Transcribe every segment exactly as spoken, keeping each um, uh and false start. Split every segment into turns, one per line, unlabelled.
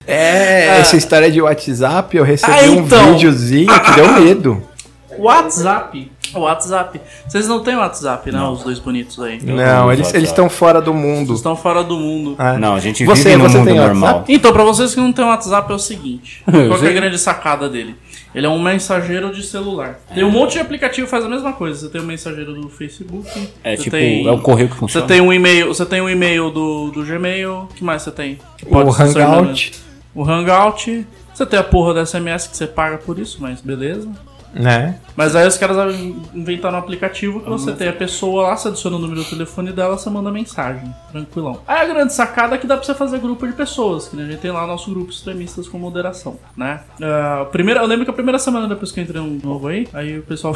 É,
Ah.
essa história de WhatsApp, eu recebi
Ah, então.
um videozinho que deu medo.
WhatsApp. WhatsApp. Vocês não têm WhatsApp, né? Os dois bonitos aí.
Eu
Não,
uso
eles
WhatsApp.
eles estão fora do mundo.
Vocês estão fora do mundo.
É.
Não, a gente
Você-
vive no
você
mundo
tem
normal.
WhatsApp?
Então, pra vocês que não têm WhatsApp, é o seguinte.
Eu
Qual que é a
sei.
grande sacada dele? Ele é um mensageiro de celular. Tem um monte de aplicativo que faz a mesma coisa. Você tem o mensageiro do Facebook.
É
você
tipo,
tem...
é o correio que
Você
funciona.
tem um e-mail, você tem um e-mail do, do Gmail. O que mais você tem? Que
O
pode ser seu e-mail
Hangout,
mesmo. O Hangout. Você tem a porra do S M S que você paga por isso, mas beleza.
né?
Mas aí os caras inventaram um aplicativo que você tem a pessoa lá, você adiciona o número do telefone dela, você manda mensagem, tranquilão. Aí a grande sacada é que dá pra você fazer grupo de pessoas, que a gente tem lá o nosso grupo Extremistas com Moderação, né? Uh, primeira, eu lembro que a primeira semana depois que eu entrei um novo aí, aí o pessoal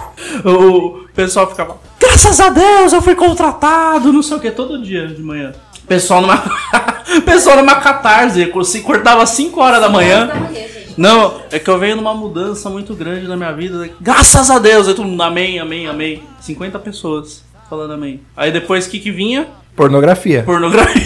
o pessoal ficava, graças a Deus eu fui contratado, não sei o que, todo dia de manhã. Pessoal numa pessoal numa catarse, se cortava cinco horas da manhã. Não, é que eu venho numa mudança muito grande na minha vida. Graças a Deus! Aí todo mundo, amém, amém, amém. cinquenta pessoas falando amém. Aí depois o que que vinha?
Pornografia.
Pornografia.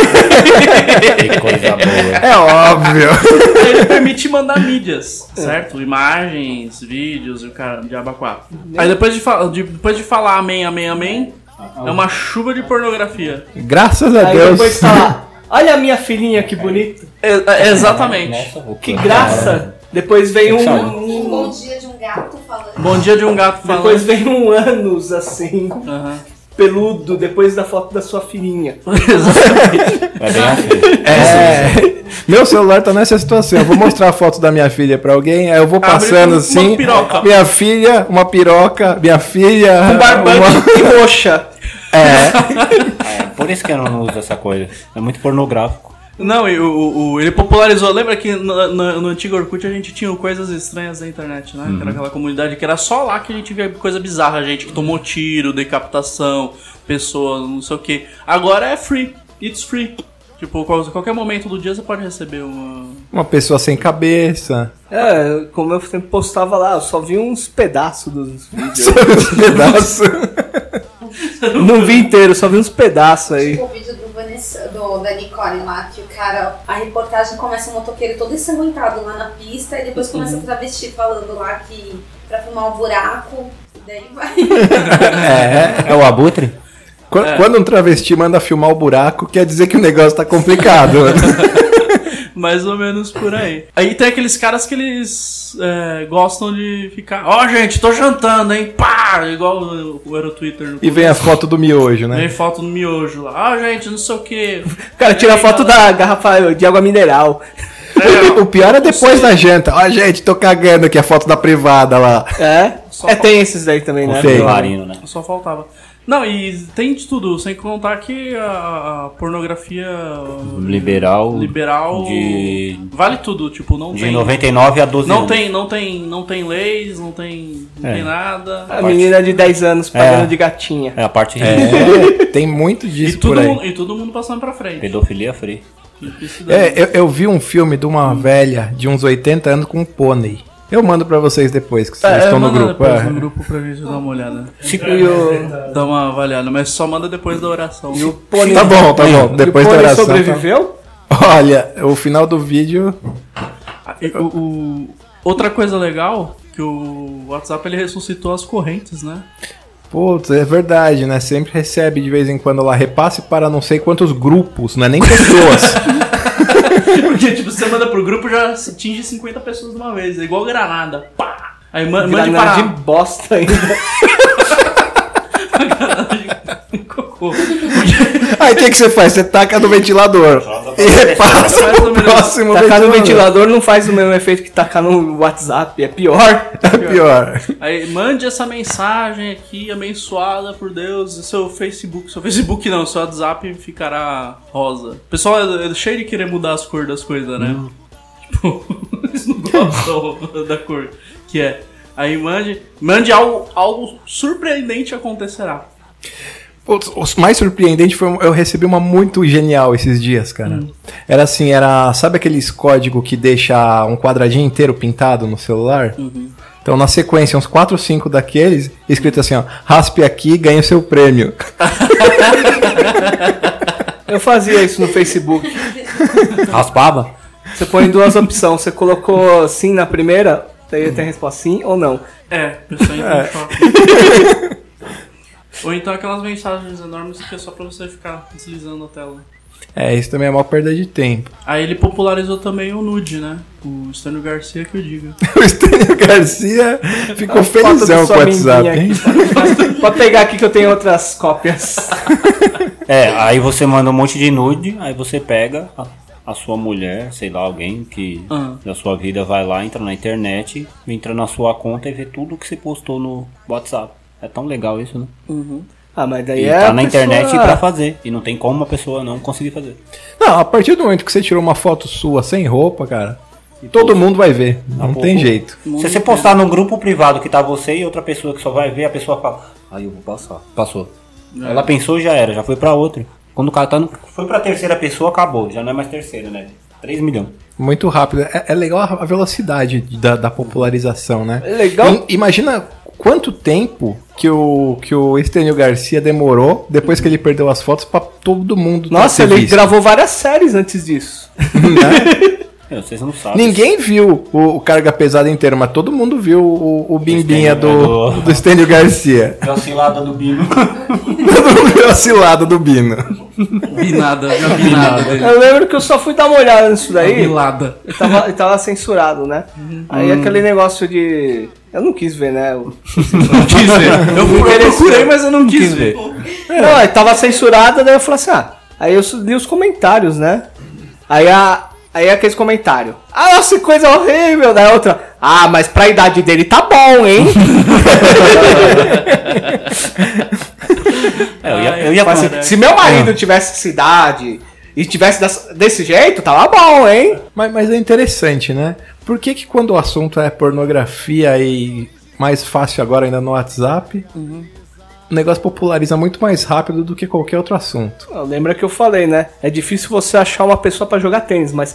Que coisa boa.
É óbvio.
Aí ele permite mandar mídias, certo? Imagens, vídeos e o cara de abacuá. Aí depois de, fa- de- depois de falar amém, amém, amém, é uma chuva de pornografia.
Graças a
Aí
Deus.
depois fala, olha a minha filhinha que bonita,
É- é- exatamente.
Nossa, vou
que
procurar.
graça. Depois vem
Tem que
um,
Um bom
um
dia de um gato falando.
Bom dia de um gato falando.
depois vem um ânus assim,
Aham.
peludo, depois da foto da sua filhinha.
É bem assim.
É. Meu celular tá nessa situação. Eu vou mostrar a foto da minha filha pra alguém, aí eu vou
Abre
passando
com uma
assim.
piroca.
Minha filha, uma piroca, minha filha.
Com barbante
uma-
e roxa.
É.
É, por isso que eu não uso essa coisa. É muito pornográfico.
Não, e o, o- o- ele popularizou. Lembra que no, no- no antigo Orkut a gente tinha o coisas estranhas da internet, né? Que era aquela comunidade que era só lá que a gente via coisa bizarra. Gente que tomou tiro, decapitação, pessoa, não sei o que. Agora é free. It's free. Tipo, qual- qualquer momento do dia você pode receber uma.
Uma pessoa sem cabeça.
É, como eu sempre postava lá, eu só vi uns pedaços dos vídeos.
Um pedaço.
Não vi inteiro, só vi uns pedaços aí.
Tipo o vídeo do, Vanessa, do da Nicole lá, que o cara, a reportagem começa um motoqueiro todo ensanguentado lá na pista e depois começa a travesti falando lá que pra filmar um buraco, e daí vai.
É.
É o abutre?
Qu-
É.
Quando um travesti manda filmar o buraco, quer dizer que o negócio tá complicado.
Mais ou menos por aí. Aí tem aqueles caras que eles é, gostam de ficar. Ó, gente, tô jantando, hein? Pá! Igual o- o- era o Twitter. No
E vem a foto do miojo,
Vem
né?
foto no miojo lá. Ah, gente, não sei o que.
O cara tira a foto da garrafa de água mineral.
O pior é depois da janta. Ó, gente, tô cagando aqui a foto da privada lá.
É?
Só
É, tem esses daí também, né?
Tem.
Marino, né?
Só faltava. Não, e tem de tudo, sem contar que a, a pornografia
Liberal.
liberal
De,
vale tudo, tipo, não
de
tem.
noventa e nove a doze
Não
anos.
tem, não tem, não tem leis, não tem, não
É.
tem nada.
A menina de dez anos pagando
É.
de gatinha.
É a parte
É, tem muito
E
disso
todo,
por aí.
mundo, e todo mundo passando pra frente.
pedofilia free.
Isso daí.
É, eu, eu vi um filme de uma velha de uns oitenta anos com um pônei. Eu mando pra vocês depois, que vocês
É,
estão no
manda
grupo.
depois
é.
no grupo pra gente dar uma olhada.
E o,
Dar uma avaliada, mas só manda depois da oração.
e o pônei,
Tá bom, tá bom.
e o
Depois da
pônei
oração.
sobreviveu?
tá- Olha, o final do vídeo.
Ah, e o- o- outra coisa legal, que o WhatsApp ele ressuscitou as correntes, né?
Putz, é verdade, né? Sempre recebe de vez em quando lá repasse para não sei quantos grupos, não é nem pessoas.
Porque, tipo, você manda pro grupo já atinge cinquenta pessoas de uma vez. É igual granada. Pá! Aí ma- mande
Granada
para...
de bosta ainda.
Cocô.
Aí o que, que você faz? Você taca no ventilador e repassa
Mais ou
pro
menos.
próximo
Tacar no
ventilador.
ventilador não faz o mesmo efeito que tacar no WhatsApp, é pior.
É pior.
Aí mande essa mensagem aqui, abençoada por Deus, e seu Facebook, seu Facebook não, seu WhatsApp ficará rosa. O pessoal é, é cheio de querer mudar as cores das coisas, né? Tipo, eles não gostam da cor que é. Aí mande, mande algo, algo surpreendente acontecerá.
Putz, o mais surpreendente foi eu recebi uma muito genial esses dias, cara. Era assim, era, sabe aqueles código que deixa um quadradinho inteiro pintado no celular? Então na sequência, uns quatro ou cinco daqueles, escrito assim, ó, raspe aqui e ganhe o seu prêmio.
Eu fazia isso no Facebook.
Raspava?
Você põe duas opções. Você colocou sim na primeira, daí tem a resposta sim ou não.
É, a pessoa entra em choque. Ou então aquelas mensagens enormes que é só pra você ficar deslizando a tela.
É, isso também é uma perda de tempo.
Aí ele popularizou também o nude, né? O Estênio Garcia que eu digo.
O Estênio Garcia ficou felizão com o WhatsApp, hein?
Pode, pode pegar aqui que eu tenho outras cópias.
É, aí você manda um monte de nude, aí você pega a, a sua mulher, sei lá, alguém que
Ah.
da sua vida vai lá, entra na internet, entra na sua conta e vê tudo que você postou no WhatsApp. É tão legal isso, né?
Ah, mas daí
E
é
tá
a
na
pessoa-
internet pra fazer. E não tem como uma pessoa não conseguir fazer.
Não, a partir do momento que você tirou uma foto sua sem roupa, cara, todo mundo vai ver. Não
pô,
tem
pô.
jeito.
Se você postar num grupo privado que tá você e outra pessoa que só vai ver, a pessoa fala, aí eu vou passar. Passou. Ela pensou já era, já foi pra outra. Quando o cara tá no... foi pra terceira pessoa, acabou. Já não é mais terceira, né? três milhões.
Muito rápido. É, é legal a a velocidade da, da popularização, né?
É legal.
I- imagina quanto tempo que o, que o Estênio Garcia demorou, depois que ele perdeu as fotos, pra todo mundo ter
Nossa, ele
visto.
gravou várias séries antes disso.
Né?
É, vocês não sabem.
Ninguém viu o, o Carga Pesada inteiro, mas todo mundo viu o, o Bimbinha
Estênio,
do,
do-
do Estênio Garcia.
A cilada do Bino.
Todo mundo viu a cilada do Bino.
Binada, a binada dele.
Eu lembro que eu só fui dar uma olhada nisso
A
daí.
bilada.
Ele tava, ele tava censurado, né? Aí aquele negócio de... Eu não quis ver, né? Eu...
Não quis ver. Eu, eu procurei, mas eu não quis ver.
Não, ele tava censurado, daí eu falei assim, ah... Aí eu li os comentários, né? Aí a... Aí aqueles comentários. Ah, nossa, que coisa horrível. Daí a outra... Ah, mas pra idade dele tá bom, hein?
É, eu ia, eu ia
Tipo assim,
caraca.
se meu marido tivesse essa idade e tivesse dessa- desse jeito, tava bom, hein?
Mas, mas é interessante, né? Por que que quando o assunto é pornografia e mais fácil agora ainda no WhatsApp, o negócio populariza muito mais rápido do que qualquer outro assunto?
Não, lembra que eu falei, né? É difícil você achar uma pessoa pra jogar tênis, mas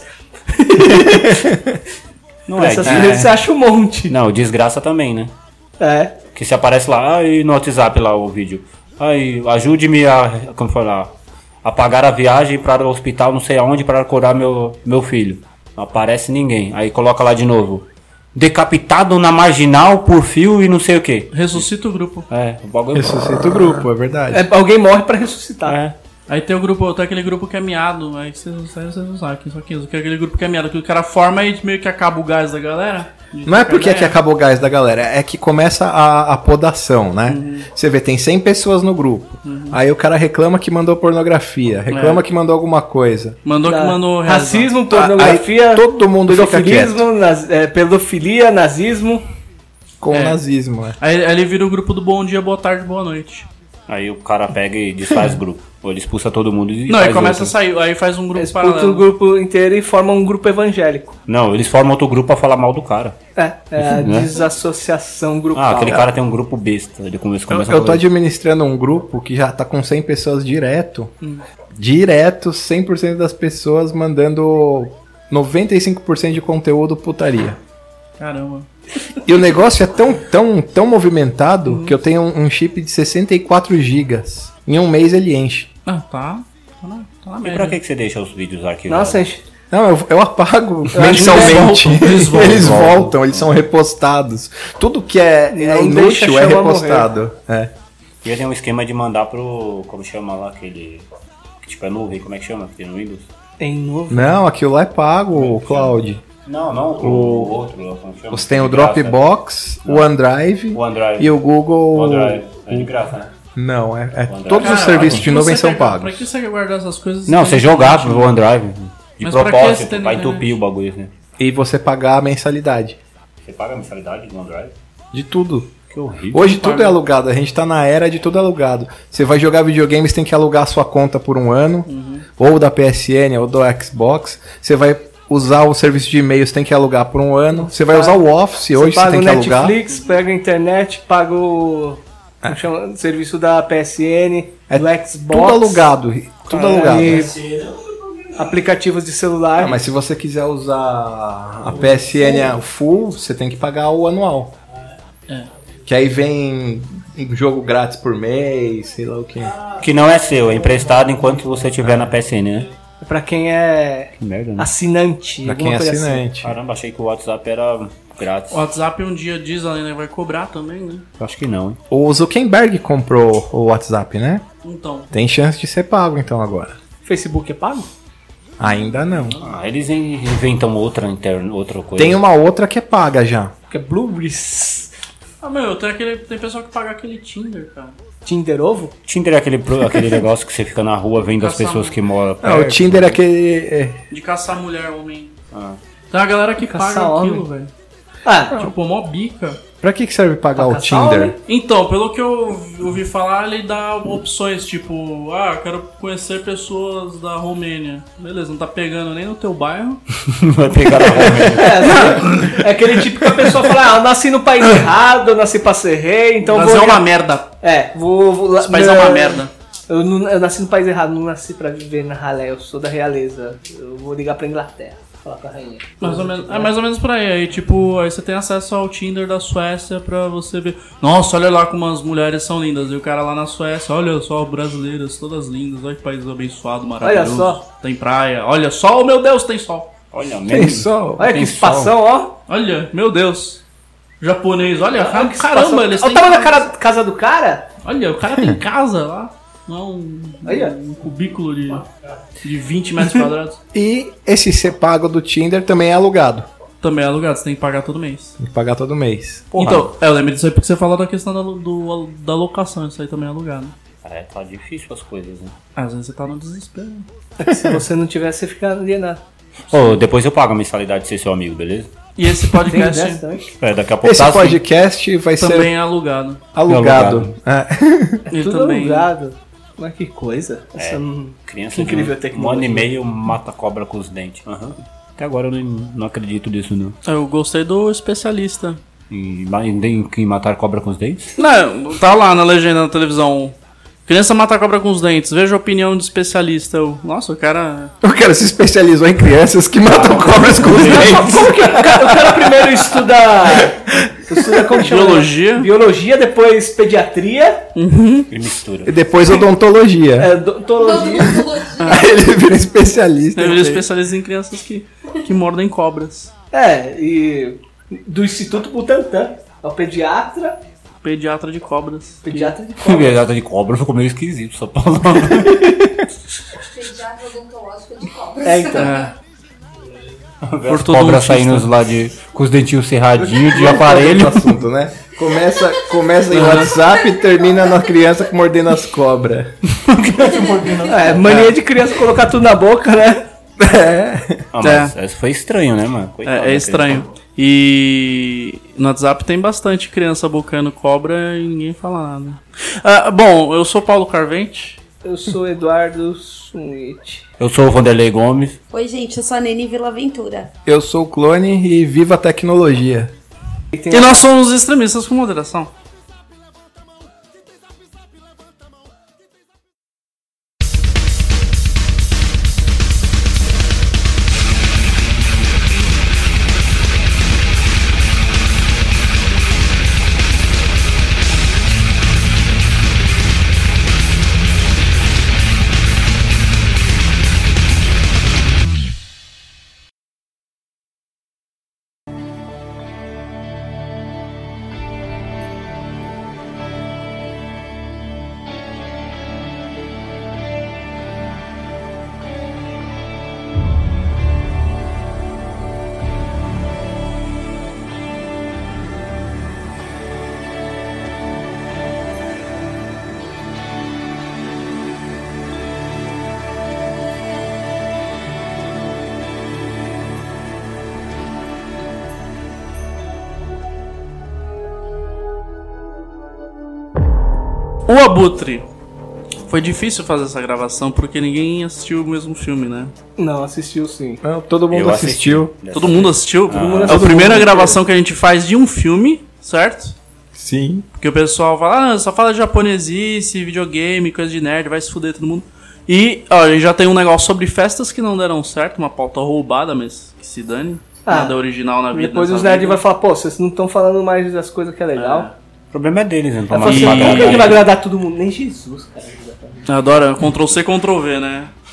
Não é,
essas
é.
vezes você acha um monte.
Não, desgraça também, né?
É.
Que se aparece lá, aí no WhatsApp lá o vídeo. Aí, ajude-me a, como falar, a pagar a viagem para o hospital não sei aonde para curar meu, meu filho. Não aparece ninguém. Aí coloca lá de novo. Decapitado na marginal por fio e não sei o que.
Ressuscita o grupo.
É, o bagulho.
Ressuscita o grupo, é verdade.
É, alguém morre pra ressuscitar.
É.
Aí tem o grupo, tem aquele grupo que é miado, aí vocês não sabem, vocês não sabem, só que isso, que é aquele grupo que é miado, que o cara forma e meio que acaba o gás da galera.
Não é porque é que acabou o gás da galera, é que começa a, a podação, né? Você vê, tem cem pessoas no grupo. Aí o cara reclama que mandou pornografia, reclama
É.
que mandou alguma coisa.
Mandou que
Da-
mandou reza.
Racismo,
Aí
pornografia,
todo mundo fica quieto
pedofilismo, naz- é, pedofilia, nazismo.
com
É.
o nazismo, né?
Aí, aí ele vira o grupo do bom dia, boa tarde, boa noite.
Aí o cara pega e desfaz o grupo. Ou ele expulsa todo mundo e
Não,
faz
aí começa
outro.
a sair, aí faz um grupo
Eles putam o
paralelo.
grupo inteiro e formam um grupo evangélico.
Não, eles formam outro grupo pra falar mal do cara.
É, é a
Né?
desassociação grupal.
Ah, aquele cara tem um grupo besta. Ele começa,
Eu,
começa
eu
a
tô
falar isso.
administrando um grupo que já tá com cem pessoas direto. Direto, cem por cento das pessoas mandando noventa e cinco por cento de conteúdo putaria.
Caramba.
E o negócio é tão, tão, tão movimentado que eu tenho um, um chip de sessenta e quatro gigas. Em um mês ele enche.
Ah, tá. Tá na, tá na
E
média.
pra que, que você deixa os vídeos arquivados?
Nossa, gente.
Não, eu, eu apago
acho que
mensalmente.
eles voltam,
Eles,
eles voltam.
voltam, eles são repostados. Tudo que é, é
Não deixa
inútil é
a chama
repostado. É.
E tem um esquema de mandar pro. Como chama lá aquele. Que tipo é nuvem, como é que chama? Que tem no Windows?
Em novo.
Não, aquilo lá é pago, Cloud.
Não, não, o,
O-
outro. lá, Como chama?
Você tem o
De graça.
Dropbox, o OneDrive
O OneDrive.
e o Google.
O OneDrive. É de graça, né?
Não, é, é
OneDrive.
todos os
Cara,
serviços
pra
de
que
nuvem
você
são
quer- Pra
pagos.
que você quer guardar essas coisas?
Não, você jogar pro OneDrive. De
Mas pra que você
propósito,
tem
pra
na internet?
entupir o bagulho, né?
E você pagar a mensalidade
Você paga a mensalidade do OneDrive?
de tudo.
Que horrível.
Hoje
Não
tudo
paga.
é alugado, a gente tá na era de tudo alugado. Você vai jogar videogame, você tem que alugar a sua conta por um ano,
Uhum.
ou da P S N, ou do Xbox. Você vai usar o serviço de e-mail, você tem que alugar por um ano. Você vai usar o Office, hoje você
paga
tem
o
que alugar.
Netflix, pega a internet, paga o, como chama, o serviço da P S N,
É
do Xbox.
Tudo alugado, tudo
Ah,
alugado.
e aplicativos de celular.
Ah, mas se você quiser usar a P S N a full, você tem que pagar o anual.
É.
Que aí vem um jogo grátis por mês, sei lá o que.
Que não é seu, é emprestado enquanto você estiver na P S N, né?
Pra quem é
Que merda, né?
assinante.
Pra
alguma
quem é
coisa assim.
assinante.
Caramba, achei que o WhatsApp era grátis.
O WhatsApp um dia diz ainda vai cobrar também, né?
Acho que não, hein?
O Zuckerberg comprou o WhatsApp, né?
Então.
Tem chance de ser pago então agora.
Facebook é pago?
Ainda não.
Ah, eles inventam outra, interna, outra coisa.
Tem uma outra que é paga já.
Porque é Blueberries.
Ah, meu, tem, aquele, tem pessoa que paga aquele Tinder, cara.
Tinder Ovo?
Tinder é aquele, pro- aquele negócio que você fica na rua vendo as
Caçar
pessoas
um-
que moram perto.
Ah, o Tinder é aquele. é,
De caçar mulher, homem.
Ah.
Tem uma galera que
Caçar
paga
homem.
aquilo, velho.
Ah,
Tipo, mó bica.
Pra que que serve pagar
Pra
o
caçar
Tinder?
homem?
Então, pelo que eu ouvi falar, ele dá opções, tipo, ah, eu quero conhecer pessoas da Romênia. Beleza, não tá pegando nem no teu bairro.
Vai pegar na rua.
é, é aquele tipo que a pessoa fala, ah, eu nasci no país errado, eu nasci pra ser rei, então
Mas
vou...
é uma merda.
É, vou... vou
Esse país é uma merda.
Eu, não- eu nasci no país errado, não nasci pra viver na ralé, eu sou da realeza. Eu vou ligar pra Inglaterra, falar com a rainha.
Mais ou menos, é mais ou menos por aí. Aí, tipo, aí você tem acesso ao Tinder da Suécia pra você ver. Nossa, olha lá como as mulheres são lindas. E o cara lá na Suécia, olha só, brasileiras, todas lindas. Olha que país abençoado, maravilhoso.
Olha só.
Tem praia. Olha só, oh, meu Deus, tem sol.
Olha,
Tem
mesmo.
só.
Olha
Tem
que espação, ó.
Olha, meu Deus. Japonês, olha,
Olha que
caramba,
espação.
eles
Olha
têm.
o tamanho da cara- casa do cara.
Olha, o cara tem casa lá. Não, um,
Olha.
um cubículo de, de vinte metros quadrados.
E esse ser pago do Tinder também é alugado.
Também é alugado, você tem que pagar todo mês.
Tem que pagar todo mês.
Porra.
Então, é, eu lembro disso aí porque você falou da questão da, do, da locação, isso aí também é alugado.
É, tá difícil as coisas, né?
Às vezes você tá no desespero.
Se você não tivesse, você ficaria na...
Ô, depois eu pago a mensalidade de ser seu amigo, beleza?
E esse
Tem
podcast
dessa também?
É, daqui a pouco
Esse
tá assim.
podcast vai
também
ser
é alugado.
alugado. É.
Ele
Tudo
também.
alugado. Mas que coisa. Essa
É.
não-
Criança
que incrível
de um
tecnologia.
ano e meio mata cobra com os dentes. Aham. Até agora eu não, não acredito nisso, não.
Eu gostei do especialista.
E, em, em matar cobra com os dentes?
Não, tá lá na legenda na televisão. Criança mata cobra com os dentes. Veja a opinião do especialista. Eu, nossa, o cara.
O cara se especializou em crianças que matam cobras com os dentes.
Como que o cara, o cara primeiro estuda... Estuda como chama?
Biologia.
Biologia, depois pediatria,
E mistura.
E depois odontologia.
é, odontologia.
Aí ele vira especialista.
Ele é especialista em crianças que, que mordem cobras.
É, e do Instituto Butantan. É o pediatra,
Pediatra de cobras.
pediatra de cobra.
Pediatra de cobra ficou meio esquisito, só palavra.
Pediatra odontológico de cobras.
É, então.
É.
As
todo
cobras
dentista.
saindo lá de, com os dentinhos serradinhos de
Outro
aparelho.
assunto, né? Começa, começa em WhatsApp e termina na criança mordendo as cobras.
É, mania de criança colocar tudo na boca, né?
Ah, mas essa foi estranho, né, mano? Coitado
É, é
daquele
estranho. E no WhatsApp tem bastante criança bocando cobra e ninguém fala nada. Ah, bom, eu sou Paulo Carvente.
Eu sou Eduardo Summit.
Eu sou o Vanderlei Gomes.
Oi, gente, eu sou a Nene Vilaventura.
Eu sou o Clone e viva a tecnologia.
E tem
E nós somos extremistas com moderação. O Abutre. Foi difícil fazer essa gravação porque ninguém assistiu o mesmo filme, né?
Não, assistiu sim.
Não, todo mundo
Eu
assistiu.
assisti.
Todo mundo assistiu?
Todo mundo
É a
assistiu.
primeira
Todo mundo
gravação que a gente faz de um filme, certo?
Sim.
Porque o pessoal fala, ah, só fala de japonesice, videogame, coisa de nerd, vai se fuder todo mundo. E, ó, a gente já tem um negócio sobre festas que não deram certo, uma pauta roubada, mas que se dane.
Ah,
Nada original na vida.
Depois
nessa
os nerds
vida.
vão falar, pô, vocês não estão falando mais das coisas que é legal.
O problema é deles, né?
Ela fala assim, como que a gente vai agradar todo mundo? Nem Jesus, cara.
Adora Ctrl C, Ctrl V, né?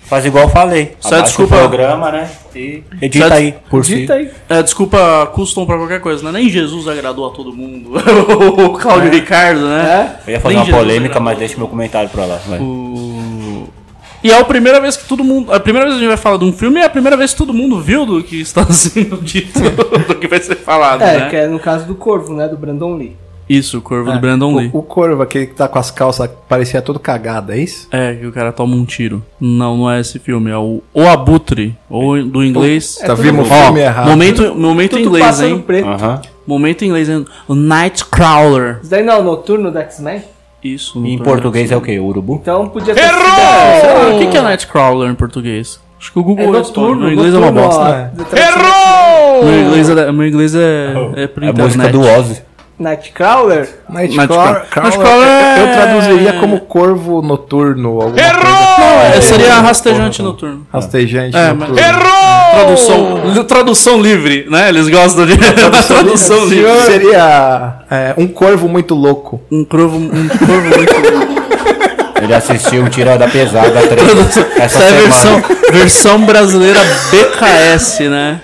Faz igual eu falei.
Só
Abaixa
desculpa-
o programa, né? E edita
Só-
aí, por
Dita
si.
aí.
É, desculpa custom pra qualquer coisa, né? Nem Jesus agradou a todo mundo. O Cláudio Ricardo, né?
É?
Eu ia fazer
Nem
uma
Jesus
polêmica,
agradou.
mas deixa meu comentário pra lá. Vai.
O... E é a primeira vez que todo mundo. A primeira vez que a gente vai falar de um filme é a primeira vez que todo mundo viu do que está sendo dito, do que vai ser falado,
É,
né?
que é no caso do Corvo, né? Do Brandon Lee.
Isso, o Corvo do Brandon Lee.
O, o Corvo, aquele que tá com as calças, parecia todo cagado, é isso?
É, que o cara toma um tiro. Não, não é esse filme, é o O Abutre, ou do inglês.
Tá
tudo
vimos o
bom.
filme
Ó,
errado.
momento, momento em
Tudo
inglês,
pássaro
hein?
preto.
Aham.
Momento em inglês, hein? O Nightcrawler.
Isso daí não é o Noturno do X-Men?
Isso.
E em
no-
português é o quê? Urubu?
Então podia ter
Sei
sido-
lá, o que, que é Nightcrawler em português? Acho que o
É
Google responde.
noturno,
Meu inglês é uma
noturno,
bosta.
ó,
né?
da tradução-
Meu inglês é, meu inglês é, é por
É a
internet.
música do Ozzy.
Nightcrawler?
Nightcrawler,
Nightcrawler é-
eu traduziria como corvo noturno. Alguma coisa.
Não, é, seria
Porra,
rastejante
porra.
noturno.
Rastejante
É,
noturno.
Tradução, li- tradução livre, né? Eles gostam de tradução livre.
Seria é, um corvo muito louco.
Um corvo, um corvo muito.
Ele assistiu Tira da Pesada três essa
Essa é a
semana.
versão, versão brasileira B K S, né?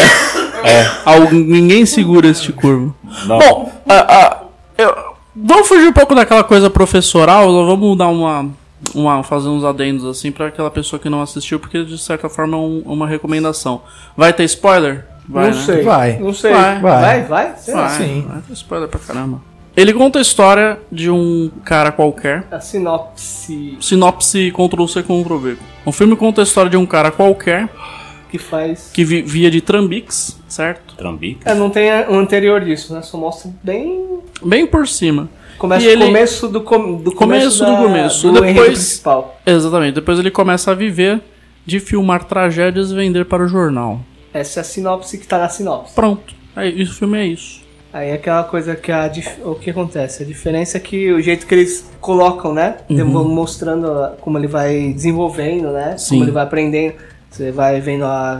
É.
Algu- ninguém segura este corvo.
Não.
Bom, ah, ah, eu- vamos fugir um pouco daquela coisa professoral, vamos dar uma, uma fazer uns adendos assim pra aquela pessoa que não assistiu, porque de certa forma é um- uma recomendação. Vai ter spoiler? Vai,
não
né?
sei.
Vai.
Não sei.
Vai.
Vai?
Vai.
Vai? Sei lá.
Vai,
Sim.
vai ter spoiler pra caramba. Ele conta a história de um cara qualquer.
A sinopse
Sinopse Ctrl-C, Ctrl-V. O filme conta a história de um cara qualquer
que faz...
que vivia de trambiques, certo?
Trambica.
É, não tem o anterior disso, né? Só mostra bem...
Bem por cima.
Começa
E
o
ele-
começo do, com... do
Começo do
da-
começo.
do
Depois-
enredo principal.
Exatamente. Depois ele começa a viver de filmar tragédias e vender para o jornal.
Essa é a sinopse que tá na sinopse.
Pronto. Aí, o filme é isso.
Aí é aquela coisa que a dif- o que acontece? A diferença é que o jeito que eles colocam, né? Vão mostrando a- como ele vai desenvolvendo, né?
Sim.
Como ele vai aprendendo. Você vai vendo a,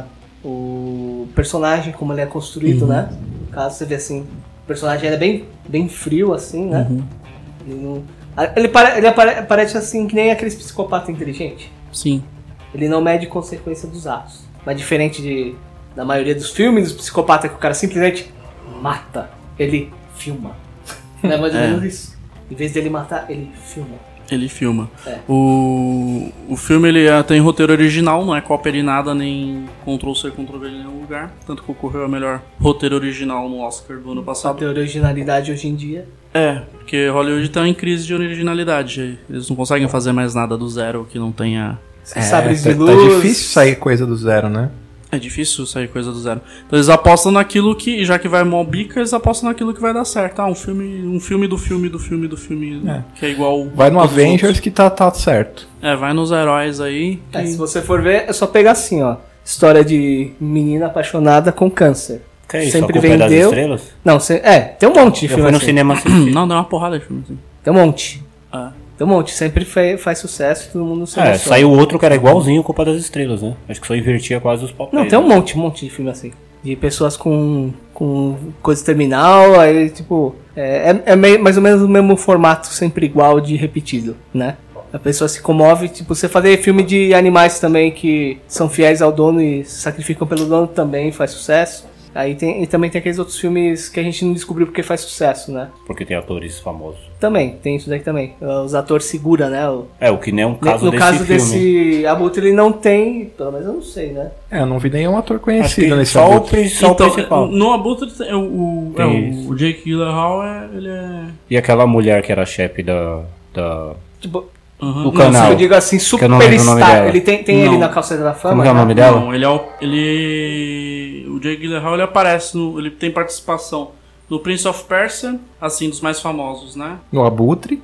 o personagem, como ele é construído, né? No caso, você vê assim, o personagem ele é bem, bem frio, assim, né? Ele, não, a- ele, pare- ele apare- parece assim que nem aqueles psicopata inteligente.
Sim.
Ele não mede consequência dos atos. Mas diferente de, da maioria dos filmes, dos psicopatas que o cara simplesmente mata, ele filma. Não é mais ou
É.
menos isso. Em vez dele matar, ele filma.
Ele filma.
É.
O, o filme ele é- tem roteiro original, não é cópia de nada, nem Ctrl-C, Ctrl-V em nenhum lugar. Tanto que ocorreu a melhor roteiro original no Oscar do ano
Só
passado.
ter originalidade hoje em dia.
É, porque Hollywood tá em crise de originalidade. Eles não conseguem fazer mais nada do zero que não tenha.
Você sabe de
tá, tá
luz.
difícil sair coisa do zero, né?
É difícil sair coisa do zero. Então eles apostam naquilo que, já que vai mó bica, eles apostam naquilo que vai dar certo. Ah, um filme, um filme do filme do filme do filme,
É.
que é igual.
Vai no
todos os
Avengers
outros.
que tá, tá certo.
É, vai nos heróis aí. que-
É, se você for ver, é só pegar assim, ó. História de menina apaixonada com câncer.
Que é isso?
Sempre
a culpa é das
vendeu.
estrelas?
Não, se- é, tem um monte de
Eu
filme
fui no
assim.
cinema assistir.
Não, deu uma porrada de filme assim.
Tem um monte.
Ah.
Tem um monte. Sempre fe- faz sucesso e todo mundo se
É,
emociona.
saiu outro que era igualzinho Culpa das Estrelas, né? Acho que só invertia quase os papéis.
Não, tem um
né?
monte, um monte de filme assim. De pessoas com, com coisa terminal, aí tipo. É, é, é meio, mais ou menos o mesmo formato, sempre igual de repetido, né? A pessoa se comove, tipo, você fazer filme de animais também que são fiéis ao dono e se sacrificam pelo dono também faz sucesso. Aí tem, e também tem aqueles outros filmes que a gente não descobriu porque faz sucesso, né?
Porque tem atores famosos.
Também, tem isso daí também. Os atores segura, né? O,
É, o que nem é um caso
no
desse
caso
filme.
desse Abutre, ele não tem, pelo menos eu não sei, né?
É, eu não vi nenhum ator
Acho
conhecido
que
nesse
só, o,
abutre.
pri- só o
Então,
principal.
no Abutre, tem o, o, é,
Tem
o, o Jake Gyllenhaal, é, ele é...
E aquela mulher que era chefe da... da...
Tipo,
Uhum.
Do canal.
eu digo assim,
Que eu não lembro o nome
superstar.
dela.
Ele tem, tem
Não.
ele na calçada da fama.
Como que é o
né?
nome dela?
Não, ele é o... Ele... O Jake Gyllenhaal, ele aparece, no, ele tem participação no Prince of Persia, assim, dos mais famosos, né?
No abutre.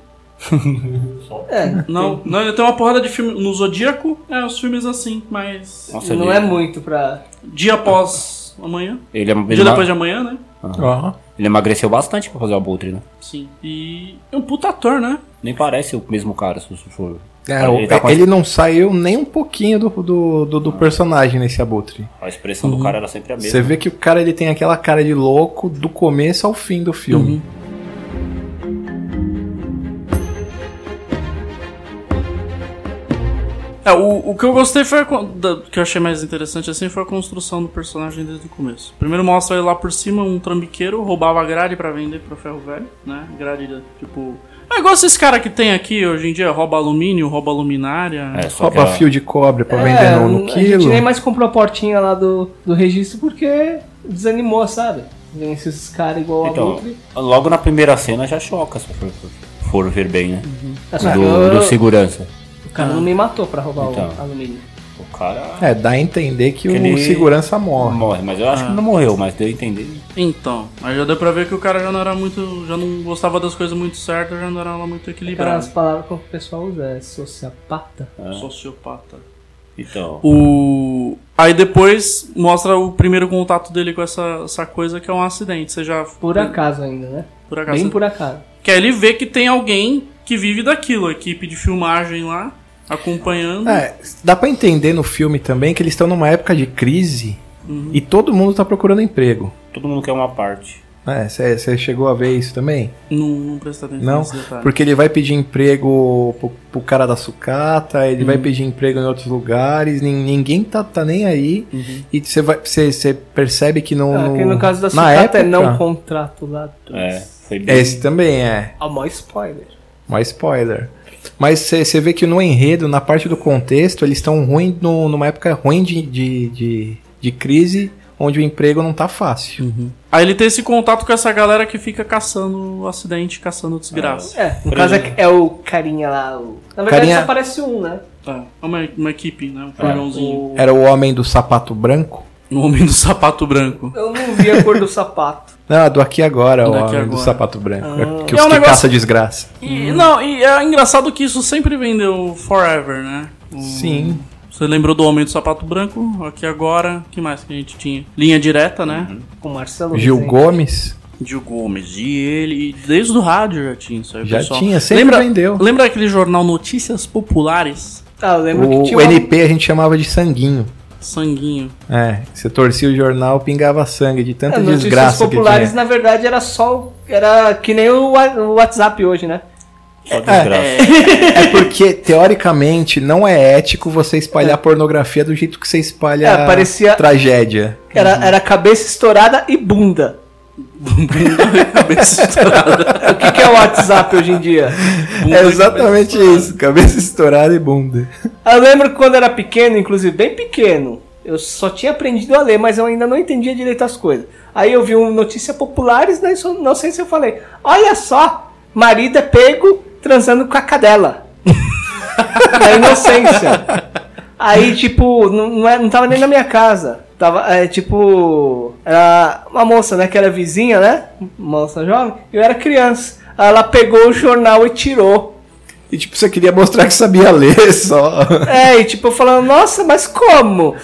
É,
Não, não, ele tem uma porrada de filme. No Zodíaco, é os filmes assim, mas.
Nossa,
não
ele,
é muito pra...
Dia após amanhã.
Ele, é- ele,
Dia
ma-
depois de amanhã, né?
Ó.
ele emagreceu bastante pra fazer o abutre, né?
Sim. E é um puta ator, né?
Nem parece o mesmo cara, se você for...
É, o-
ele tá com a-
ele não saiu nem um pouquinho do, do, do, do personagem nesse abutre.
A expressão do cara era sempre a mesma.
Você vê que o cara ele tem aquela cara de louco do começo ao fim do filme.
É, o, o que eu gostei foi, a, da, que eu achei mais interessante assim, foi a construção do personagem desde o começo. Primeiro mostra ele lá por cima, um trambiqueiro, roubava grade pra vender pro ferro velho, né? Grade, tipo... É igual esses caras que tem aqui hoje em dia, rouba alumínio, rouba luminária...
É, só
Rouba
que a-
fio de cobre pra
É,
vender no, no
a
quilo.
gente nem mais comprou a portinha lá do, do registro porque desanimou, sabe? Vem esses caras igual a
Então,
Abutre.
logo na primeira cena já choca, se for, for ver bem, né?
É, só que
Do,
eu-
do segurança.
O cara não me matou pra roubar
Então.
o alumínio.
O cara
É, dá a entender que,
Que
o
ele-
segurança morre.
morre, mas eu acho
Ah.
que não morreu, mas deu a entender.
Então, aí já deu pra ver que o cara já não era muito... Já não gostava das coisas muito certas, já não era lá muito
Aquelas
equilibrado.
palavras que o pessoal usa, é sociopata.
Sociopata.
Então,
O... Aí depois mostra o primeiro contato dele com essa, essa coisa que é um acidente. Você já...
Por acaso ainda, né?
Por acaso.
Bem por acaso.
Que aí ele vê que tem alguém que vive daquilo, a equipe de filmagem lá, acompanhando.
É, dá pra entender no filme também que eles estão numa época de crise e todo mundo tá procurando emprego.
todo mundo quer uma parte.
Você chegou a ver isso também?
Não, não presta atenção
Não?
nesse detalhe.
Porque ele vai pedir emprego pro, pro cara da sucata, ele vai pedir emprego em outros lugares, nin- ninguém tá, tá nem aí. E você vai você percebe que no,
Ah, que no caso da
na
sucata
época,
é não contrato lá.
É, foi bem.
Esse também é.
Ah, mó spoiler.
Mais spoiler. Mas você vê que no enredo, na parte do contexto, eles estão ruim no, numa época ruim de, de, de, de crise, onde o emprego não tá fácil.
Aí ele tem esse contato com essa galera que fica caçando acidente, caçando desgraça.
É, no
Por
caso é,
exemplo.
é o carinha lá. O... Na verdade
Carinha-
só aparece um, né?
É, é uma, uma equipe, né? Um furgãozinho.
O...
Era o homem do sapato branco?
O homem do sapato branco.
Eu não vi a cor do sapato.
Não, do aqui agora,
Do
o
Aqui
homem do
Agora.
sapato branco.
Ah.
É que
É
os
um
que
negócio-
caça desgraça.
E, não, e é engraçado que isso sempre vendeu Forever, né? O-
Sim.
Você lembrou do Homem do Sapato Branco? Aqui agora, o que mais que a gente tinha? Linha Direta, né?
Com o Marcelo
Gil
Rezende.
Gomes
Gil Gomes. E ele, desde o rádio já tinha isso aí,
já
pessoal.
tinha, sempre
lembra,
vendeu.
Lembra aquele jornal Notícias Populares?
Ah, eu lembro que
O,
tinha
o
uma...
N P a gente chamava de sanguinho.
Sanguinho.
É, você torcia o jornal, pingava sangue de tanta
É, notícias
desgraça que
populares,
tinha.
na verdade, era só... Era que nem o, wa- o WhatsApp hoje, né?
Só desgraça.
É porque, teoricamente, não é ético você espalhar pornografia do jeito que você espalha
É, parecia-
tragédia.
Era, era cabeça estourada e bunda.
Cabeça estourada.
O que, que é o WhatsApp hoje em dia?
Bunda
É
e
exatamente
cabeça
isso, cabeça estourada e bunda.
Eu lembro que quando era pequeno, inclusive bem pequeno, eu só tinha aprendido a ler, mas eu ainda não entendia direito as coisas. Aí eu vi um notícia populares, né, isso- não sei se eu falei. Olha só, marido é pego transando com a cadela. Na inocência. Aí, tipo, não, não, é- não tava nem na minha casa. Tava, é, tipo, era uma moça, né, que era vizinha, né, moça jovem, eu era criança. Aí ela pegou o jornal e tirou.
E tipo, você queria mostrar que sabia ler só.
É, e tipo, eu falando, nossa, mas como?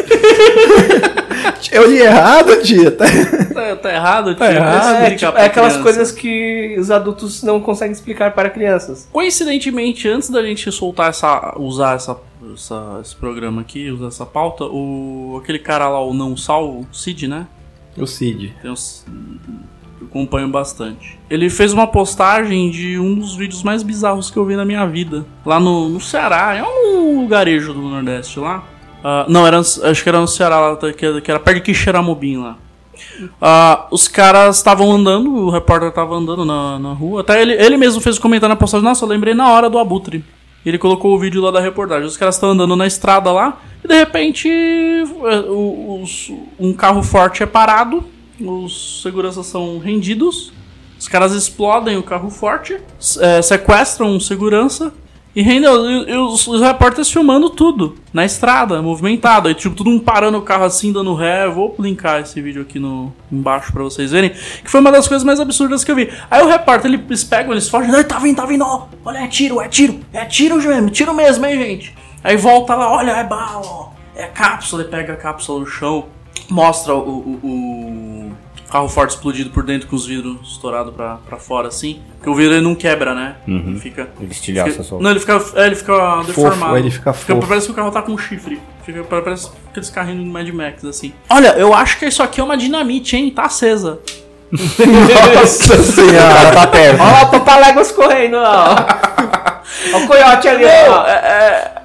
Eu li errado, tia. Tá?
Tá, tá errado,
Tá
tio.
errado.
É,
Explica
tipo,
pra
é aquelas
criança.
coisas que os adultos não conseguem explicar para crianças.
Coincidentemente, antes da gente soltar essa. usar essa, essa- esse programa aqui, usar essa pauta, o. aquele cara lá, o Não Salvo, o Cid, né?
O Cid.
Tem uns, eu acompanho bastante. Ele fez uma postagem de um dos vídeos mais bizarros que eu vi na minha vida. Lá no, no Ceará, é um lugarejo do Nordeste lá. Ah, não, era, acho que era no Ceará, lá, que, que era perto de Quixeramobim lá. Ah, os caras estavam andando, o repórter estava andando na, na rua. Até ele, ele mesmo fez um comentário na postagem. Nossa, eu lembrei na hora do Abutre. Ele colocou o vídeo lá da reportagem. Os caras estão andando na estrada lá. E de repente o- os- um carro forte é parado. Os seguranças são rendidos. Os caras explodem o carro forte. é, sequestram um segurança. E rendeu. E, e os, os repórteres filmando tudo. Na estrada, movimentado. Aí tipo, todo mundo parando o carro assim, dando ré. Eu vou linkar esse vídeo aqui no, embaixo pra vocês verem. Que foi uma das coisas mais absurdas que eu vi. Aí o repórter, ele- eles pegam, eles fogem. Ai, tá vindo, tá vindo, ó. Olha, é tiro, é tiro. É tiro mesmo, tiro mesmo, hein, gente. Aí volta lá, olha, é bala, ó. É cápsula, ele pega a cápsula no chão. Mostra o, o, o carro forte explodido por dentro com os vidros estourados pra, pra fora, assim. Porque o vidro ele não quebra, né? Ele fica...
Ele estilhaça
fica-
só.
Não, ele fica, é, ele fica deformado.
ele fica fofo.
Parece que o carro tá com um chifre. Fica, parece aqueles carrinhos do Mad Max, assim. Olha, eu acho que isso aqui é uma dinamite, hein? Tá acesa.
Nossa
O
senhora.
cara tá perto.
Olha lá o Papaléguas correndo, ó. Olha o coiote ali,
Meu,
ó.
é, é,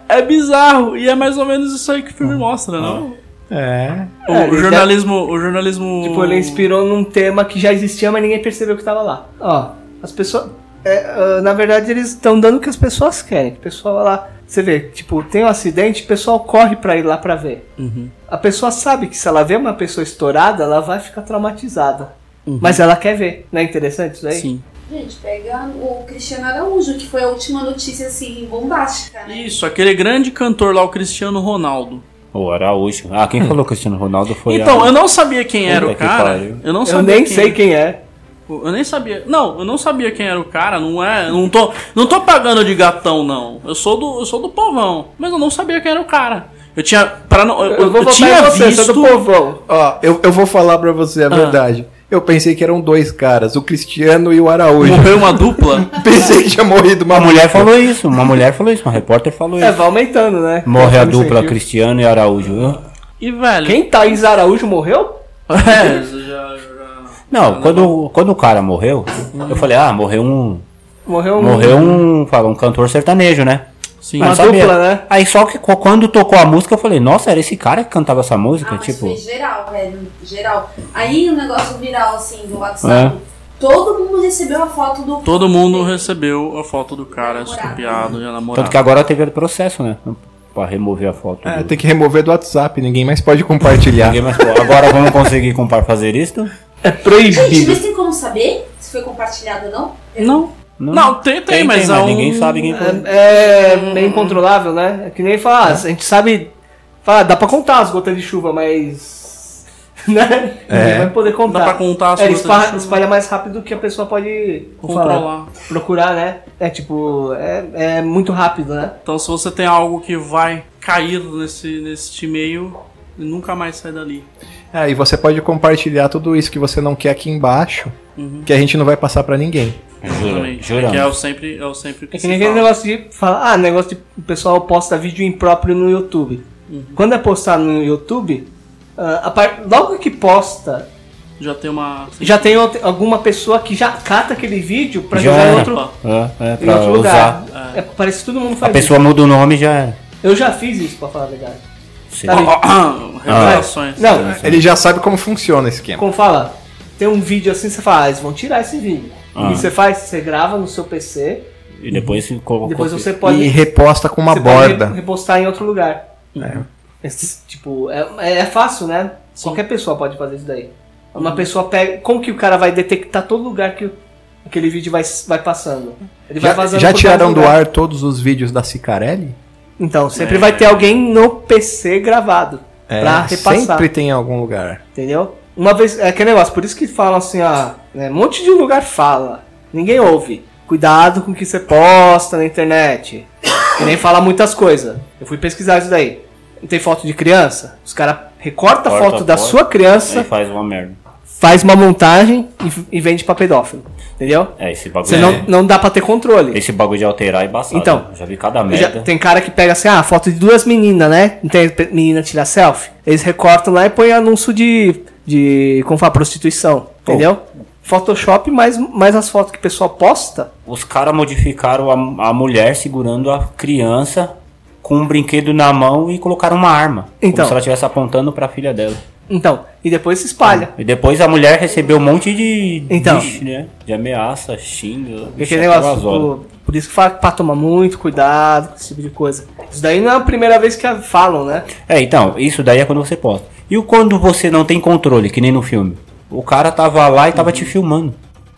É bizarro. E é mais ou menos isso aí que o filme mostra, não?
É.
O,
É,
o
ele
jornalismo... O jornalismo...
Tipo, ele inspirou num tema que já existia, mas ninguém percebeu que tava lá. Ó, as pessoas... é, uh, na verdade, eles estão dando o que as pessoas querem. O pessoal vai lá... Você vê, tipo, tem um acidente, o pessoal corre pra ir lá pra ver.
Uhum.
A pessoa sabe que se ela vê uma pessoa estourada, ela vai ficar traumatizada.
Uhum.
Mas ela quer ver. Não é interessante isso daí?
Sim.
Gente, pega o Cristiano Araújo, que foi a última notícia, assim, bombástica, né?
Isso, aquele grande cantor lá, o Cristiano Ronaldo.
O Araújo. Ah, quem falou Cristiano Ronaldo foi
Então,
a...
eu não sabia quem era
Puta
o
que
cara.
pariu.
Eu não
Eu
sabia
nem
quem
sei quem é.
Eu nem sabia. Não, eu não sabia quem era o cara, não é. Não tô, não tô pagando de gatão, não. Eu sou do, eu sou do povão. Mas eu não sabia quem era o cara. Eu tinha. Pra não, eu,
Eu vou
eu
votar
tinha
em você,
visto.
sou do povão.
Ó, eu, eu vou falar pra você a verdade. Eu pensei que eram dois caras, o Cristiano e o Araújo.
Morreu uma dupla.
Pensei que tinha morrido uma
Uma mulher falou isso, uma mulher falou isso, uma repórter falou
É,
isso.
vai aumentando, né?
Morre a
Conforme
dupla
você
Cristiano e Araújo. viu?
E, velho.
Quem? Thaís Araújo morreu?
É, já, já, já-
Não, quando, quando o cara morreu, eu falei, ah, morreu um.
Morreu um...
Morreu um. Fala, um cantor sertanejo, né?
Sim.
Mas
Uma
não sabia.
dupla, né?
Aí só que co- quando tocou a música, eu falei, nossa, era esse cara que cantava essa música?
Ah, mas
tipo.
foi geral, velho. Geral. Aí o negócio viral, assim, do WhatsApp. Todo mundo recebeu a foto do...
Todo mundo recebeu a foto do cara estupiado e a namorada.
Tanto que agora teve o processo, né? Pra remover a foto.
É,
do...
tem que remover do WhatsApp, ninguém mais pode compartilhar.
Ninguém mais pode. Agora vamos conseguir compar fazer isso?
É
Gente,
proibido.
mas tem como saber se foi compartilhado ou não?
Não. Não, tem, tem, mas é um...
ninguém sabe quem foi.
É, é meio incontrolável, né? É que nem falar, a gente sabe... Fala, dá pra contar as gotas de chuva, mas... Né?
É.
Ninguém vai poder contar.
Dá pra contar as
É, ele
gotas de
espalha,
chuva.
espalha mais rápido do que a pessoa pode vou falar,
Controlar.
procurar, né? É tipo, é, é muito rápido, né?
Então, se você tem algo que vai cair nesse, nesse e-mail, nunca mais sai dali.
É, e você pode compartilhar tudo isso que você não quer aqui embaixo,
Uhum.
que a gente não vai passar pra ninguém.
Jura,
Exatamente.
jurando.
Que é o sempre, é o sempre que
É que
se
nem aquele
fala.
negócio de falar, ah, negócio de o pessoal posta vídeo impróprio no YouTube.
Uhum.
Quando é postar no YouTube, ah, a par... logo que posta,
Já tem uma...
já tem outra- alguma pessoa que já cata aquele vídeo pra
Já
jogar em
era.
outro,
É, é,
em
pra
outro lugar.
usar.
É, parece que todo mundo
A
faz
pessoa muda o nome e já era.
isso. Eu já fiz isso, pra falar a verdade.
Sim.
Sabe?
Revelações.
Não,
Ele já sabe como funciona esse esquema.
como fala, tem um vídeo assim, você fala, ah, eles vão tirar esse vídeo.
Ah.
E você faz, você grava no seu P C,
E depois se colocou.
depois você pode,
E reposta com uma
você pode
borda.
re- repostar em outro lugar.
É.
Esse, tipo, é, é fácil, né? Qualquer pessoa pode fazer isso daí. Uma pessoa pega. Como que o cara vai detectar todo lugar que o- aquele vídeo vai, vai passando? Ele vai
Já,
vazando
já
por
tiraram
vários
do
lugares.
ar todos os vídeos da Cicarelli?
Então, sempre
É.
vai ter alguém no P C gravado.
É,
pra repassar.
sempre tem em algum lugar.
Entendeu? Uma vez. É aquele negócio, por isso que falam assim, ah, né, um monte de lugar fala. Ninguém ouve. Cuidado com o que você posta na internet. Que nem fala muitas coisas. Eu fui pesquisar isso daí. Não tem foto de criança? Os caras recortam a
Corta
foto
a
da
foto,
sua criança,
Aí faz uma merda.
faz uma montagem e, e vende pra pedófilo. Entendeu?
É, esse bagulho.
Você
é-
não, não dá pra ter controle.
Esse bagulho de alterar é embaçado.
Então,
já vi cada
Já-
merda.
tem cara que pega assim, ah, foto de duas meninas, né? Não tem pe- menina tirar selfie? Eles recortam lá e põem anúncio de, de como fala, prostituição. Entendeu? Photoshop mais, mais as fotos que o pessoal posta.
Os caras modificaram a, a mulher segurando a criança com um brinquedo na mão e colocaram uma arma.
Então.
Como se ela estivesse apontando pra filha dela.
Então, e depois se espalha.
E depois a mulher recebeu um monte de,
Então.
de, né, de ameaça, xinga.
E aquele negócio, tipo, por isso que fala pra tomar muito cuidado com esse tipo de coisa. Isso daí não é a primeira vez que falam, né?
É, então, isso daí é quando você posta. E o quando você não tem controle, que nem no filme? O cara tava lá e tava te filmando.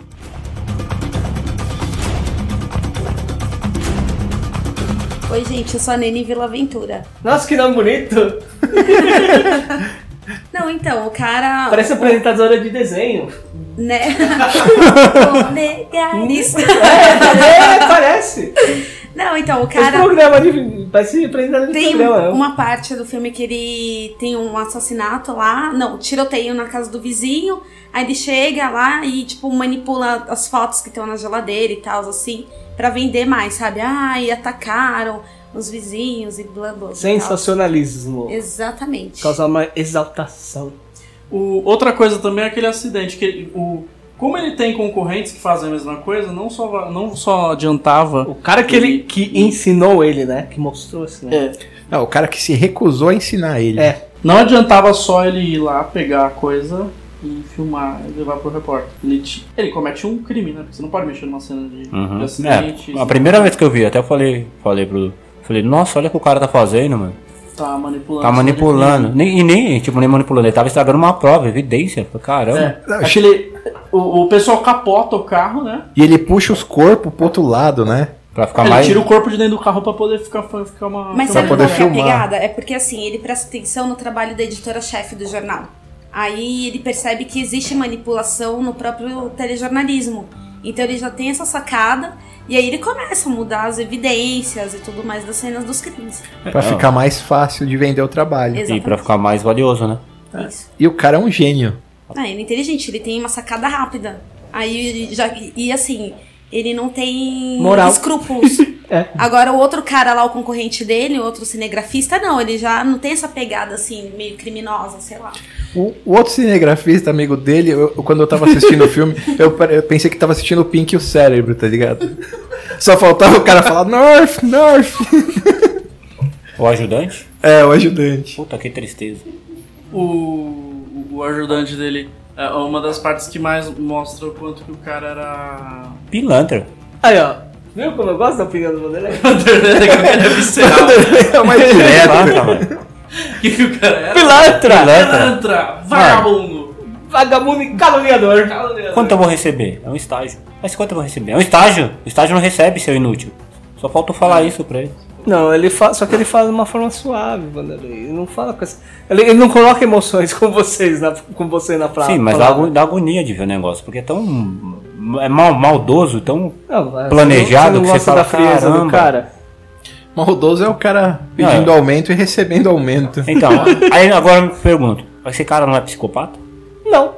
Oi, gente, eu sou a Nene Vila Aventura.
Nossa, que nome bonito!
Não, então, o cara...
Parece apresentadora de desenho.
Né? Vou negar isso.
É, parece!
Não, então, o
Esse
cara...
programa de. Parece apresentador de
Tem
programa. né?
uma parte do filme que ele tem um assassinato lá, não, tiroteio na casa do vizinho, aí ele chega lá e, tipo, manipula as fotos que estão na geladeira e tal, assim, pra vender mais, sabe? Ah, e atacaram os vizinhos e blá blá blá.
Sensacionalismo.
Exatamente.
Causar uma exaltação.
O, outra coisa também é aquele acidente, que o, como ele tem concorrentes que fazem a mesma coisa, não só, não só adiantava...
O cara que ele que ensinou ele, né? Que mostrou assim, né?
É.
Não, o cara que se recusou a ensinar ele.
É.
Não adiantava só ele ir lá, pegar a coisa e filmar e levar pro repórter. Ele, t- ele comete um crime, né? Porque você não pode mexer numa cena de,
Uhum.
de acidente.
É, a primeira vez que eu vi, até eu falei, falei pro... Falei, nossa, olha o que o cara tá fazendo, mano.
Tá manipulando.
Tá manipulando. Nem, e nem, tipo, nem manipulando. Ele tava estragando uma prova, evidência. Caramba.
É,
Não,
aquele, o, o pessoal capota o carro, né?
E ele puxa os corpos pro outro lado, né?
Pra ficar
Ele
mais...
tira o corpo de dentro do carro pra poder ficar, ficar uma...
Mas
Pra
sabe
poder
qual que é a
filmar.
pegada? É porque assim, ele presta atenção no trabalho da editora-chefe do jornal. Aí ele percebe que existe manipulação no próprio telejornalismo. Então ele já tem essa sacada e aí ele começa a mudar as evidências e tudo mais das cenas dos crimes.
Pra ficar mais fácil de vender o trabalho.
Exatamente.
E pra ficar mais valioso, né?
Isso.
E o cara é um gênio.
Ah, ele é inteligente, ele tem uma sacada rápida. Aí já e assim, ele não tem
Moral.
escrúpulos.
É.
Agora o outro cara lá, o concorrente dele, o outro cinegrafista, não, ele já não tem essa pegada assim, meio criminosa, sei lá.
O, o outro cinegrafista, amigo dele, eu- quando eu tava assistindo o filme, eu, pare- eu pensei que tava assistindo o Pink e o Cérebro, tá ligado? Só faltava o cara falar, North, North.
O ajudante?
É, o ajudante.
Puta, que tristeza.
O, o ajudante dele... É uma das partes que mais mostra o quanto que o cara era...
Pilantra.
Aí, ó. Viu como eu gosto da opinião do Vanderlei?
Ele é visceral.
É mais direto.
Pilantra, mano.
O que, que o cara era?
Pilantra!
Pilantra! Vagabundo!
Vagabundo e caluniador.
Quanto eu vou receber? É um estágio. Mas quanto eu vou receber? É um estágio. O estágio não recebe, seu inútil. Só falta eu falar isso pra ele.
Não, ele fala, só que ele fala de uma forma suave, Vanderlei. Ele não fala com essa... Ele, ele não coloca emoções com vocês, na, com você na pra,
Sim, mas dá,
palavra.
ago- dá agonia de ver o negócio. Porque é tão... É mal, maldoso, tão...
Não, mas
planejado
você não
que você
gosta
fala,
da frieza do
caramba.
cara.
Maldoso é o cara pedindo
É.
aumento e recebendo aumento.
Então, aí agora eu me pergunto. Esse cara não é psicopata?
Não.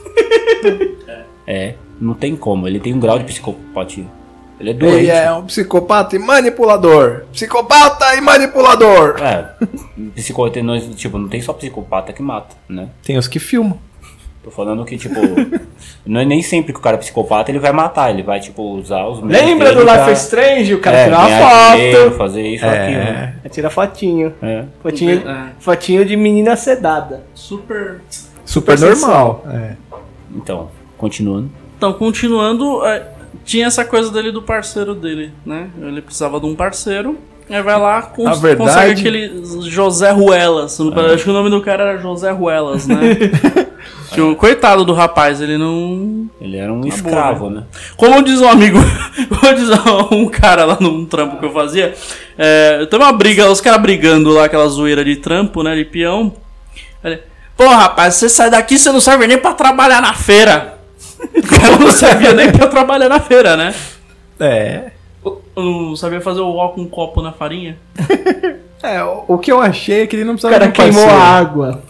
É, não tem como. Ele tem um grau de psicopatia. Ele é doente.
Ele é um psicopata e manipulador. Psicopata e manipulador.
É, psicopata, não, tipo, não tem só psicopata que mata, né?
Tem os que filmam.
Tô falando que, tipo, não é nem sempre que o cara é psicopata ele vai matar, ele vai, tipo, usar os meios
Lembra do
dele
Life
pra-
is Strange? O cara
é,
tira uma
ganhar dinheiro,
foto.
fazer isso,
É.
aquilo, né?
Tira fotinho.
É.
Fotinho,
É.
fotinho de menina sedada.
Super...
Super,
Super
normal. É.
Então, continuando.
Então, continuando, é, tinha essa coisa dele do parceiro dele, né? Ele precisava de um parceiro. Aí vai lá, cons
Na verdade-
consegue aquele José Ruelas. Acho que o nome do cara era José Ruelas, né? Que o coitado do rapaz, ele não...
Ele era um
Tá
escravo,
bom,
né?
Como diz um amigo, como diz um cara lá num trampo que eu fazia, é, tem uma briga, os caras brigando lá, aquela zoeira de trampo, né, de peão. Ele, pô, rapaz, você sai daqui, você não serve nem pra trabalhar na feira. O cara não servia nem pra trabalhar na feira, né?
É.
Não sabia fazer o ó com um copo na farinha.
É, o, o que eu achei é que ele não
O
precisava
cara
de um
queimou
parceiro.
a água.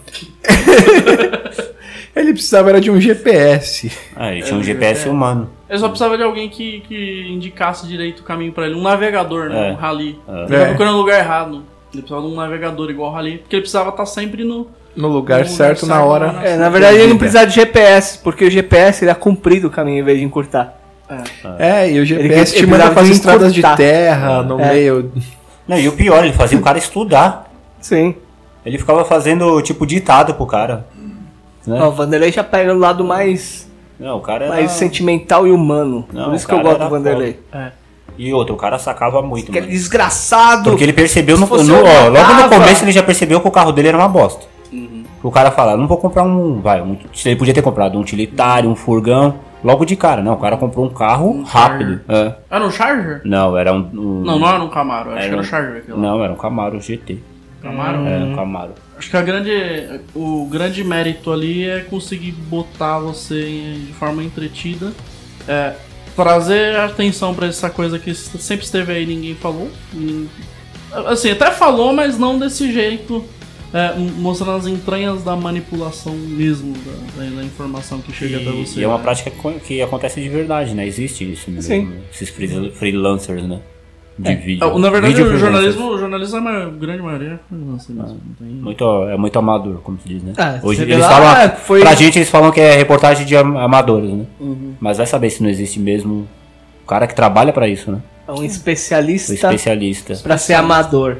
Ele precisava era de um G P S.
Ah, ele tinha um G P S humano.
Ele só precisava de alguém que, que indicasse direito o caminho pra ele. Um navegador, né?
É.
Um rally.
É.
Ele tava
É.
procurando o lugar errado. Ele precisava de um navegador igual o rally. Porque ele precisava estar sempre no...
No lugar
No lugar
certo, na
certo,
hora.
na-
É, na verdade ele não precisava de G P S, porque o G P S ele é comprido o caminho em vez de encurtar.
É, e o G P
Ele-
S
ele
te manda
precisava
para as
de
estradas de
encurtar.
terra, no
É.
meio.
Não, e o pior, ele fazia o cara estudar.
Sim.
Ele ficava fazendo, tipo, ditado pro cara. Né?
Ó, o Vanderlei já pega o lado mais,
Não, o cara era...
mais sentimental e humano.
Não,
Por isso
o
que eu
cara
gosto do
era
Vanderlei.
E outro, o cara sacava muito,
Que é
mano.
desgraçado.
Porque ele percebeu, no,
Se fosse
no-
eu,
ó, logo no
matava.
começo ele já percebeu que o carro dele era uma bosta. O cara fala, não vou comprar um, vai, um, ele podia ter comprado um utilitário, um furgão, logo de cara. Não, o cara comprou um carro rápido. É.
Era um Charger?
Não, era um... um-
Não, não era um Camaro. Acho que era
um-
um Charger aquele lá.
Não, era um Camaro G T.
Camaro?
É, um Camaro.
Acho que a grande, o grande mérito ali é conseguir botar você em- de forma entretida. É, trazer atenção pra essa coisa que sempre esteve aí e ninguém falou. Ninguém- Assim, até falou, mas não desse jeito. É, mostrando as entranhas da manipulação mesmo, da, da- da informação que chega até você.
E é uma
né?
prática que, que acontece de verdade, né? Existe isso mesmo.
Sim.
Esses free- freelancers, né? de vídeo.
Na verdade,
vídeo
o
freelancer.
jornalismo, o jornalismo é a grande maioria. Freelancer mesmo, não tem-
Muito, é muito amador, como se diz, né?
Ah,
Hoje
você vê
eles
lá,
falam.
foi-
Pra gente eles falam que é reportagem de am- amadores, né? Mas vai saber se não existe mesmo o cara que trabalha pra isso, né?
É um
O
especialista
especialista.
pra ser amador.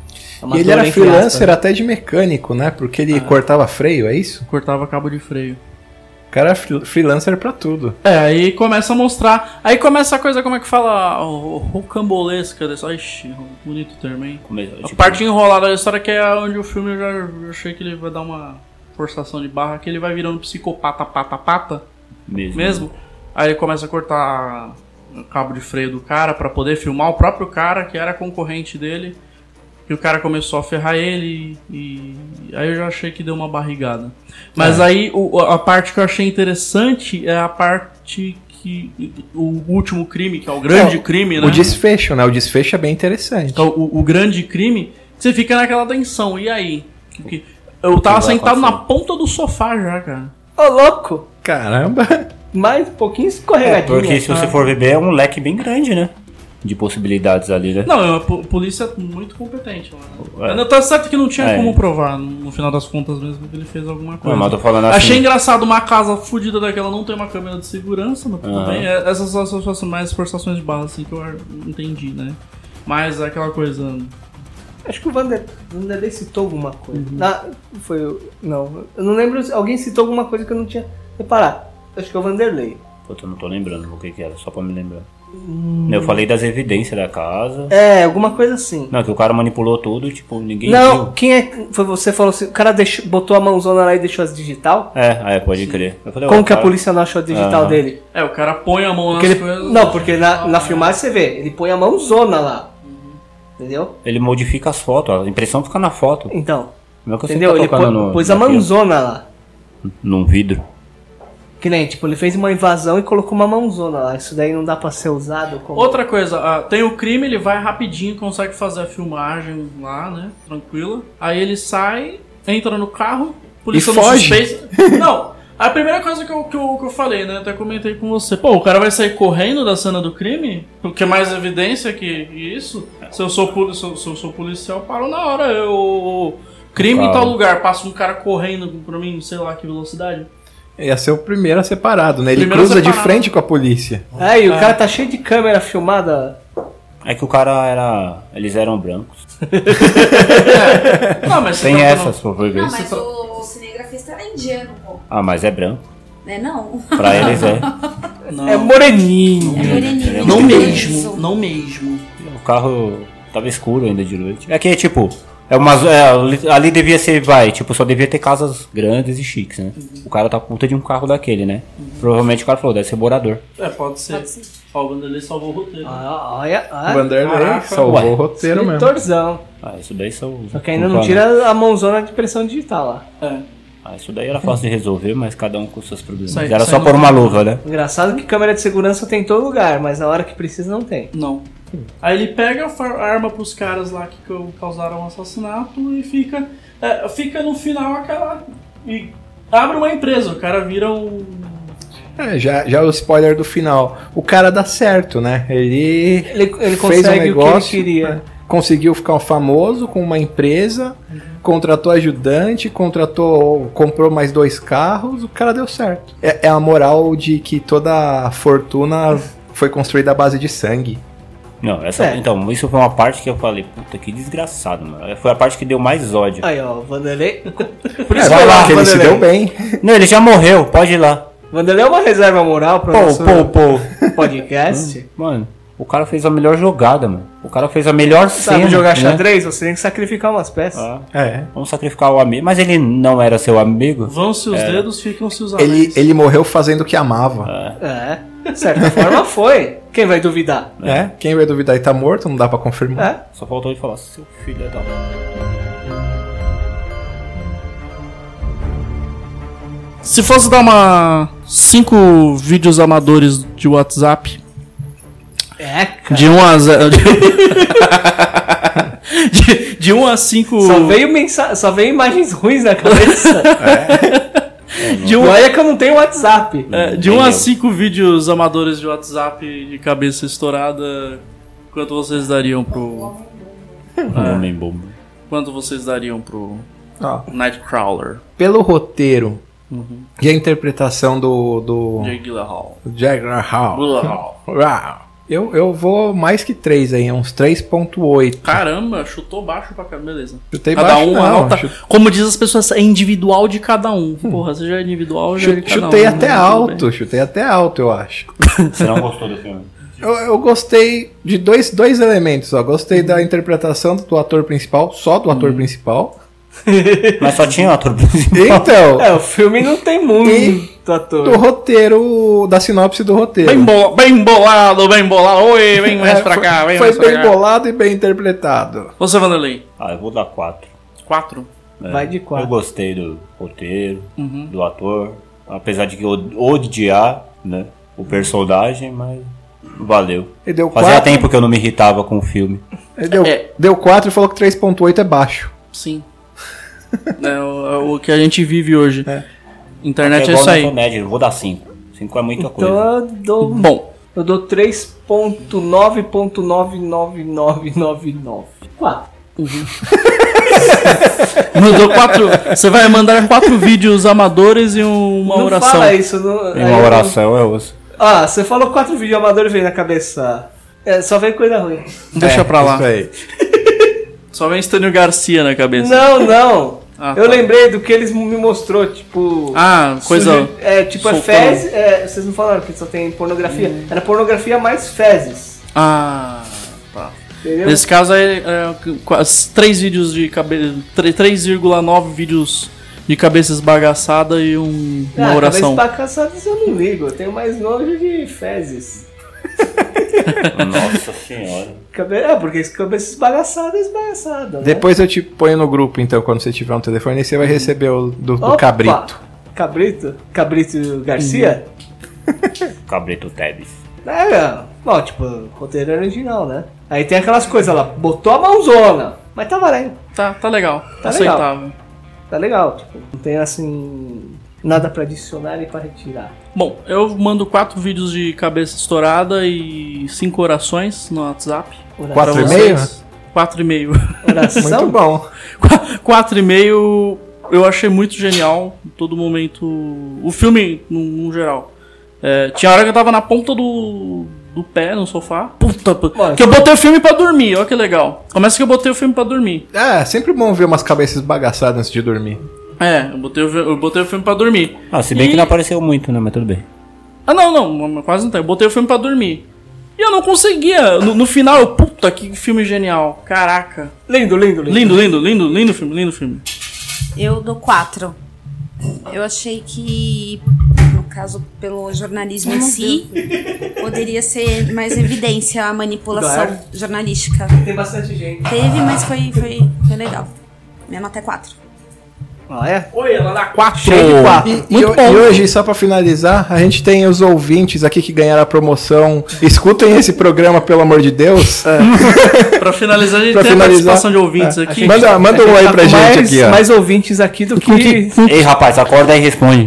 E
Amador
ele era
entre
freelancer
aspas.
até de mecânico, né? Porque ele cortava freio, é isso?
Cortava cabo de freio.
O cara era free- freelancer pra tudo.
É, aí começa a mostrar. Aí começa a coisa, como é que fala? O rocambolesca dessa. Ixi, bonito termo, hein?
Como é-
A
tipo,
parte enrolada da história que é onde o filme eu já eu achei que ele vai dar uma forçação de barra, que ele vai virando psicopata, pata, pata,
mesmo.
mesmo. Aí ele começa a cortar o cabo de freio do cara pra poder filmar o próprio cara, que era concorrente dele. E o cara começou a ferrar ele e, e aí eu já achei que deu uma barrigada. Mas
É.
aí o- a parte que eu achei interessante é a parte que o último crime, que é o grande
É,
crime, né?
O desfecho, né? O desfecho é bem interessante.
Então, o, o grande crime, você fica naquela tensão. E aí? Que- que- Eu tava
vai
sentado na
acontecer?
ponta do sofá já, cara.
Ô, louco!
Caramba!
Mais um pouquinho
É,
escorregadinho.
porque se você for ver, é um leque bem grande, né? De possibilidades ali, né?
Não, é uma po- polícia muito competente lá.
É.
Não, tá certo que não tinha
É.
como provar, no, no final das contas mesmo, que ele fez alguma coisa.
Não, mas eu tô falando assim.
Achei engraçado uma casa fodida daquela não ter uma câmera de segurança, mas tudo
Aham.
bem. É, essas são as as mais forçações de barra assim que eu entendi, né? Mas é aquela coisa.
Acho que o Vander, Vanderlei citou alguma coisa. Ah, foi o- Não, eu não lembro se alguém citou alguma coisa que eu não tinha reparado. Acho que é o Vanderlei.
Puta, eu não tô lembrando o que que era, só pra me lembrar. Eu falei das evidências da casa.
É, alguma coisa assim.
Não, que o cara manipulou tudo, tipo, ninguém
Não,
viu.
quem é. Foi você que falou assim, o cara deixou, botou a mãozona lá e deixou as digital?
É, é, pode crer. Eu falei,
Como
ó,
que a
cara-
polícia não achou a digital
Aham.
dele?
É, o cara põe a mão nas
Porque ele-
coisas.
não, porque na, na filmagem você vê, ele põe a mãozona lá. Entendeu?
Ele modifica as fotos, a impressão fica na foto.
Então,
Não é que você
entendeu?
tá
Ele
tocando
pô-
no-
pôs a
naquilo,
mãozona lá.
num vidro.
Que nem, tipo, ele fez uma invasão e colocou uma mãozona lá. Isso daí não dá pra ser usado como...
Outra coisa, ah, tem o crime, ele vai rapidinho, consegue fazer a filmagem lá, né? Tranquila. Aí ele sai, entra no carro, polícia
E
não
foge.
suspeita. Não, a primeira coisa que eu, que, eu, que eu falei, né? Até comentei com você. Pô, o cara vai sair correndo da cena do crime? Porque mais evidência que isso? Se eu sou, poli- se eu, se eu sou policial, eu paro na hora. Eu... Crime em
Claro.
tal lugar, passa um cara correndo pra mim, sei lá que velocidade.
Ia ser o primeiro a ser parado, né? Ele
Primeiro a
cruza
ser
de
parado.
frente com a polícia.
É, e o cara tá cheio de câmera filmada.
É que o cara era. Eles eram brancos.
Não, mas você
Tem
tá
essas, por ver.
Não, mas o cinegrafista era indiano, pô.
Ah, mas é branco.
Né, não?
Pra eles é.
Não,
É moreninho.
É moreninho.
não
de
mesmo,
preto.
não mesmo.
O carro tava escuro ainda de noite. É que, tipo, é uma, é, ali- ali devia ser, vai, tipo, só devia ter casas grandes e chiques, né? O cara tá puta de um carro daquele, né? Provavelmente o cara falou, deve ser morador.
É, pode ser.
Pode ser.
Ó, o Vanderlei salvou o roteiro.
Ah, olha,
O
olha.
Vanderlei
caraca.
salvou
Ué.
o roteiro mesmo.
Escritorzão.
Ah, isso daí são.
Só que ainda não tira a mãozona de pressão digital lá.
É.
Ah, isso daí era fácil de resolver, mas cada um com seus problemas.
Isso aí,
Era
isso
só
aí
pôr
não-
uma luva, né?
Engraçado que câmera de segurança tem em todo lugar, mas na hora que precisa não tem.
Não. Aí ele pega a arma pros caras lá que causaram o assassinato e fica. é, fica no final aquela. E abre uma empresa, o cara vira um.
É, já, já o spoiler do final. O cara dá certo, né? Ele,
Ele, ele
fez
consegue
um negócio,
o que ele queria.
né? Conseguiu ficar famoso com uma empresa, contratou ajudante, contratou, comprou mais dois carros, o cara deu certo. É, é a moral de que toda a fortuna foi construída à base de sangue.
Não, essa.
É.
Então, isso foi uma parte que eu falei, puta, que desgraçado, mano. Foi a parte que deu mais ódio.
Aí, ó, Vanderlei.
Por
isso
vai
que eu
lá,
acho,
que ele se
Vanderlei.
deu bem.
Não, ele já morreu, pode ir lá.
Vanderlei é uma reserva moral para o
Pô,
nosso
pô, pô.
podcast.
Mano, o cara fez a melhor jogada, mano. O cara fez a melhor cena.
Sabe jogar
né?
xadrez? Você tem que sacrificar umas peças.
Ah,
É.
vamos sacrificar o amigo. Mas ele não era seu amigo?
Vão-se os dedos, ficam-se os
Ele,
anéis.
ele morreu fazendo o que amava.
É, de certa forma foi. Quem vai duvidar?
É. Quem vai duvidar e tá morto, não dá pra confirmar.
É.
Só faltou ele falar, seu filho é da...
Se fosse dar uma. cinco vídeos amadores de WhatsApp.
É, cara.
De um a zero. De, de um a cinco.
Só veio, mensa... Só veio imagens ruins na cabeça.
De um,
Olha que eu não tenho WhatsApp.
é, de um a cinco vídeos amadores de WhatsApp de cabeça estourada. Quanto vocês dariam pro...
Homem-Bomba.
Quanto vocês dariam pro
Ó,
Nightcrawler?
pelo roteiro e a interpretação do... do
Jake Gyllenhaal.
Jack Gyllenhaal.
Gyllenhaal.
Uau. Eu, eu vou mais que três aí, uns três ponto oito.
Caramba, chutou baixo pra caramba, beleza.
Chutei
Cada
baixo,
um
não,
anota.
chute-
Como diz as pessoas, é individual de cada um. Porra, você já é individual, já é de
Chutei,
cada
chutei
um.
até
né?
alto, chutei até alto, eu acho.
Você não gostou do filme?
Eu, eu gostei de dois, dois elementos, ó. Gostei da interpretação do ator principal, só do ator principal.
Mas só tinha o ator principal.
Então,
É, o filme não tem muito ator.
do roteiro, da sinopse do roteiro.
Bem, bo- bem bolado, bem bolado. Oi, vem mais
É,
pra
foi,
cá, vem
foi
mais pra
bem
cá.
bolado e bem interpretado.
Você, Vanderlei?
Ah, eu vou dar quatro.
Quatro?
É,
Vai de quatro.
Eu gostei do roteiro,
Uhum.
do ator. Apesar de que eu odiar, né, o personagem, mas valeu.
Ele deu
Fazia
quatro.
tempo que eu não me irritava com o filme.
Ele deu,
É.
deu quatro e falou que três ponto oito é baixo.
Sim. é, o, é o que a gente vive hoje.
É.
Internet é
igual
isso aí.
na comédia, eu vou dar cinco. cinco é muita coisa.
Então eu dou,
Bom,
eu dou três ponto nove ponto nove nove nove nove nove. quatro.
mandou quatro. Você vai mandar quatro vídeos amadores e uma
Não
oração.
fala isso. Não,
Em
aí
uma
eu-
oração eu ouço.
Ah, você falou quatro vídeos amadores e veio na cabeça. É, só veio coisa ruim.
Deixa
É,
pra lá.
Isso aí.
Só vem Estênio Garcia na cabeça.
Não, não.
Ah,
eu
tá.
lembrei do que eles me mostrou, tipo...
Ah, coisa.
suge- É, tipo, é
soltando.
fezes... É, vocês não falaram que só tem pornografia. Era pornografia mais fezes.
Ah, tá.
Entendeu?
Nesse caso é, é quase três vídeos de cabeça. três vírgula nove vídeos de cabeça esbagaçada e um, uma
ah,
oração.
cabeça caçadas eu não ligo. Eu tenho mais nojo de fezes.
Nossa senhora.
Cabe... É, porque esse cabeça esbagaçada é esbagaçada, né?
Depois eu te ponho no grupo, então, quando você tiver um telefone, aí você vai receber o do, do
Opa!
cabrito.
Cabrito? Cabrito Garcia?
Cabrito Tebes.
É, bom, tipo, roteiro original, né? Aí tem aquelas coisas lá, botou a mãozona, mas tá valendo,
Tá, tá legal.
Tá
aceitável.
tá legal, tipo, não tem assim, nada pra adicionar e pra retirar.
Bom, eu mando quatro vídeos de cabeça estourada e cinco orações no WhatsApp.
Oração.
Quatro
pra
e meio?
vocês. Quatro e meio.
Oração?
Muito bom.
Qu- Quatro e meio eu achei muito genial. Todo momento. O filme, no, no geral. É, tinha hora que eu tava na ponta do, do pé no sofá. Puta, pu-
Mano,
que eu botei o filme pra dormir, olha que legal. Começa que eu botei o filme pra dormir.
É, sempre bom ver umas cabeças bagaçadas antes de dormir.
É, eu botei, o vi- eu botei o filme pra dormir.
Ah, se bem
E-
que não apareceu muito, né? Mas tudo bem.
Ah, não, não, quase não tem. Eu botei o filme pra dormir. E eu não conseguia. No, no final, eu, puta, que filme genial. Caraca.
Lindo, lindo, lindo.
Lindo, lindo, lindo, lindo filme, lindo filme.
Eu dou quatro. Eu achei que, no caso, pelo jornalismo em si, poderia ser mais evidência a manipulação
Claro.
jornalística.
Tem bastante gente.
Teve, mas foi, foi, foi legal. Minha nota é quatro.
Ah, é?
Oi, ela dá quatro.
Cheio de quatro.
E, e,
Muito
ho-
bom.
e hoje, só pra finalizar, a gente tem os ouvintes aqui que ganharam a promoção. Escutem esse programa, pelo amor de Deus.
Pra finalizar, a gente
Pra
tem
finalizar,
a participação de ouvintes
é,
aqui.
Manda, manda um
A
oi
tá
pra
com
gente
mais,
aqui, ó.
mais ouvintes aqui do que...
Ei, rapaz, acorda aí e responde.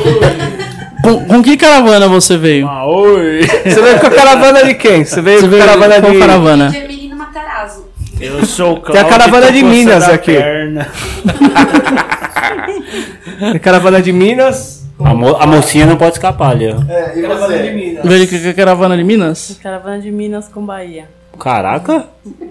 Com, com que caravana você veio?
oi. Você veio com a caravana de quem? Você veio
Você
com a
veio
caravana
com
de...
caravana?
Gemelino Matarazzo.
Eu sou o
Tem a caravana de Minas aqui. A caravana de Minas.
A, mo a mocinha não pode escapar ali, ó.
Caravana de Minas.
Veio com a caravana de Minas?
Caravana de Minas com Bahia.
Caraca.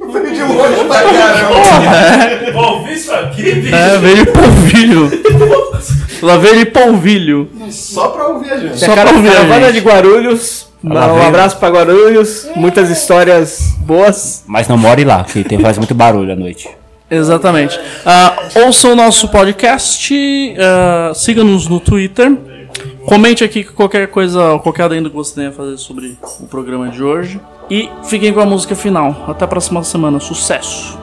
Ouvi isso aqui,
É, veio de polvilho. Ela veio de polvilho.
Só pra ouvir a gente.
Só
Cara,
pra ouvir a
caravana
gente.
de Guarulhos.
Ela
Um
veio.
abraço pra Guarulhos. Muitas histórias boas.
Mas não more lá, que tem, faz muito barulho à noite.
Exatamente. Ah, ouça o nosso podcast, ah, siga-nos no Twitter, comente aqui qualquer coisa, qualquer adendo que você tenha a fazer sobre o programa de hoje. E fiquem com a música final. Até a próxima semana. Sucesso!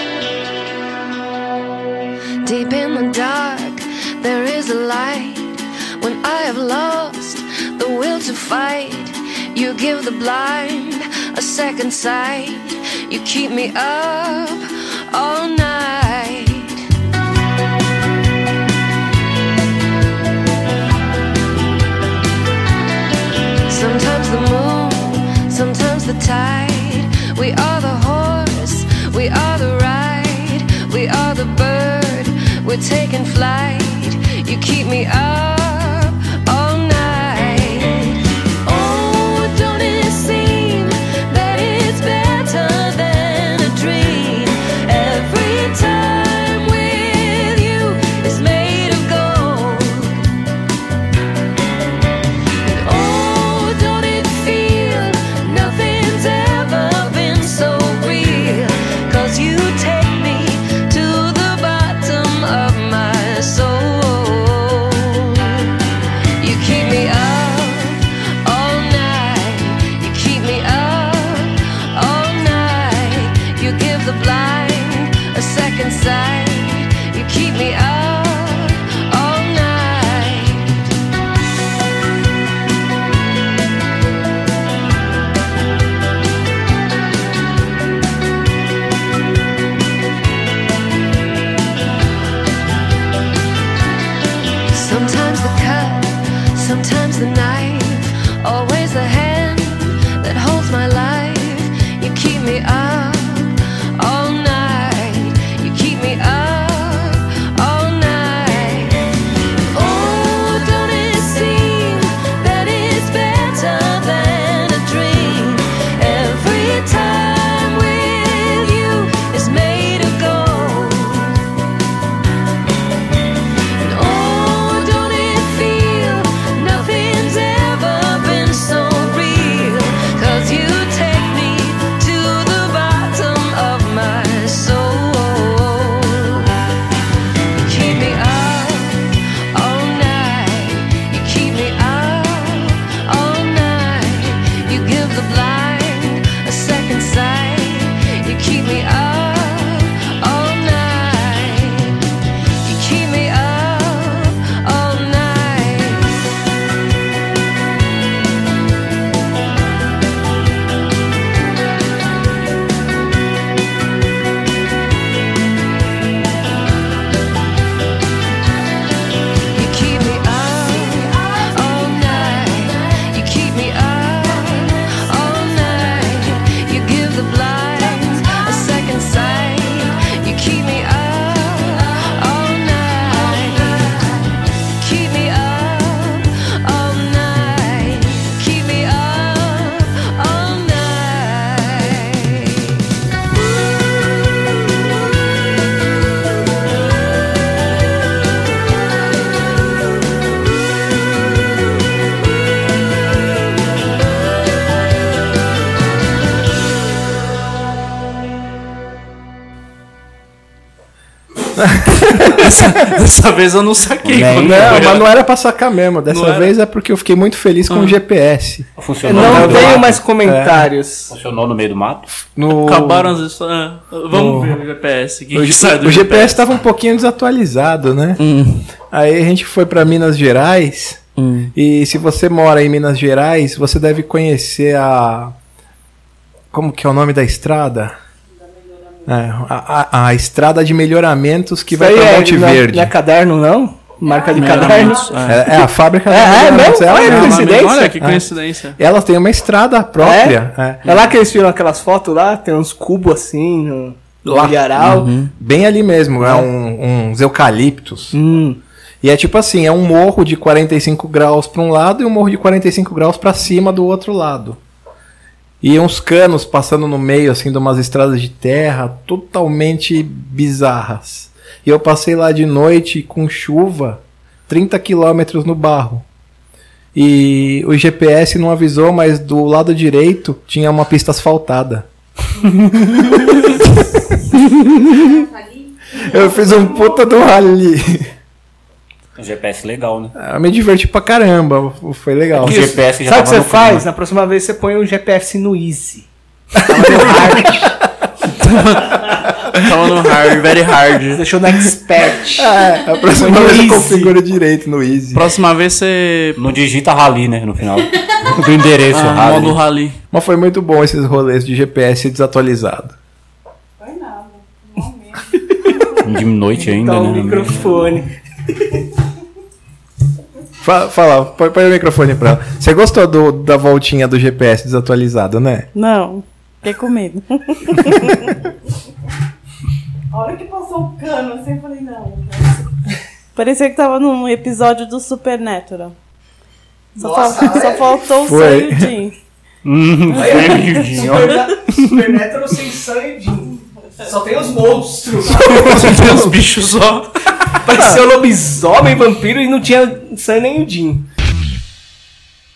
Deep in the dark, there is a light. when I have lost the will to fight. You give the blind a second sight. You keep me up all night. Sometimes the moon, sometimes the tide. We are the horse, we are the ride. We are the bird, we're taking flight. You keep me up all night. Oh, don't it seem that it's better than a dream? Every time with you is made of gold. And oh, don't it feel nothing's ever been so real? 'Cause you take me to the bottom of my soul. You keep me up all night. You keep me up all night. You give the blind a second sight. You keep me up all night. Sometimes the cut, sometimes the knife, always the hand that holds my life. You keep me up all night. You keep me up all night. Oh, don't it seem that it's better than a dream? Every time with you is made of gold. And oh, don't it feel nothing's ever been so real? 'Cause you take me to the bottom of my soul. You keep me up all night. You keep me up all night. You give the blind a second sight. You keep me up all night. You keep me up all night. You keep me up all night. You keep me up all night. You give the blind a second sight. You keep me up all night. Keep me up all night. Keep me up all night.
Dessa, dessa vez eu não saquei.
Nem,
quando
Não,
foi.
mas não era pra sacar mesmo. Dessa
Não era?
vez é porque eu fiquei muito feliz com o G P S.
Funcionou
Não
no meio do
tenho
mato?
mais comentários.
Funcionou no meio do mato?
No...
Acabaram as histórias. Ah, vamos
No-
ver o G P S. Quem
O,
que
G-
sai do
o G P S estava um pouquinho desatualizado, né? Aí a gente foi pra Minas Gerais. E se você mora em Minas Gerais, você deve conhecer a. Como que é o nome da estrada? É, a, a, a estrada de melhoramentos que vai
Isso
pra
aí
Monte
não é-
Verde.
Não é caderno, não? Marca de caderno.
Melhoramentos,
É, é a fábrica
É,
de
é
melhoramentos,
mesmo?
ela
Olha,
mesma.
coincidência.
Olha que
É.
coincidência.
Ela tem uma estrada própria.
É?
é.
É lá que eles tiram aquelas fotos lá? Tem uns cubos assim, no, no
Lá.
milharal.
Bem ali mesmo, é um, uns eucaliptos.
Hum.
E é tipo assim, é um morro de quarenta e cinco graus para um lado e um morro de quarenta e cinco graus para cima do outro lado. E uns canos passando no meio assim de umas estradas de terra totalmente bizarras. E eu passei lá de noite com chuva, trinta quilômetros no barro. E o G P S não avisou, mas do lado direito tinha uma pista asfaltada. Eu fiz um puta do rally.
Um G P S legal, né?
Eu me diverti pra caramba, foi legal.
O G P S já
Sabe o que
tava
você
no
faz?
clima.
Na próxima vez você põe o G P S no Easy. Tava no hard.
Tava no hard, very hard.
Deixou no expert.
É, a próxima
No
vez eu
Easy.
configuro direito no Easy.
Próxima vez você.
Não digita rally, né? No final. Do endereço
Ah,
rally.
modo rally.
Mas foi muito bom esses rolês de G P S desatualizado.
Foi nada. Não mesmo.
De noite ainda,
Dá
né?
o microfone.
Fala, fala põe, põe o microfone pra ela. Você gostou do, da voltinha do G P S desatualizado, né?
Não, fiquei com medo. A hora que passou o cano, assim, eu falei, não. Parecia que tava num episódio do Supernatural. Só,
Nossa,
fal- só
é?
faltou o
Foi.
sangue Jim.
Hum, miudinho, ó.
Supernatural sem sangue. Só tem os monstros.
Tem uns bichos só.
Parecia lobisomem, vampiro e não tinha sangue nem o Jim.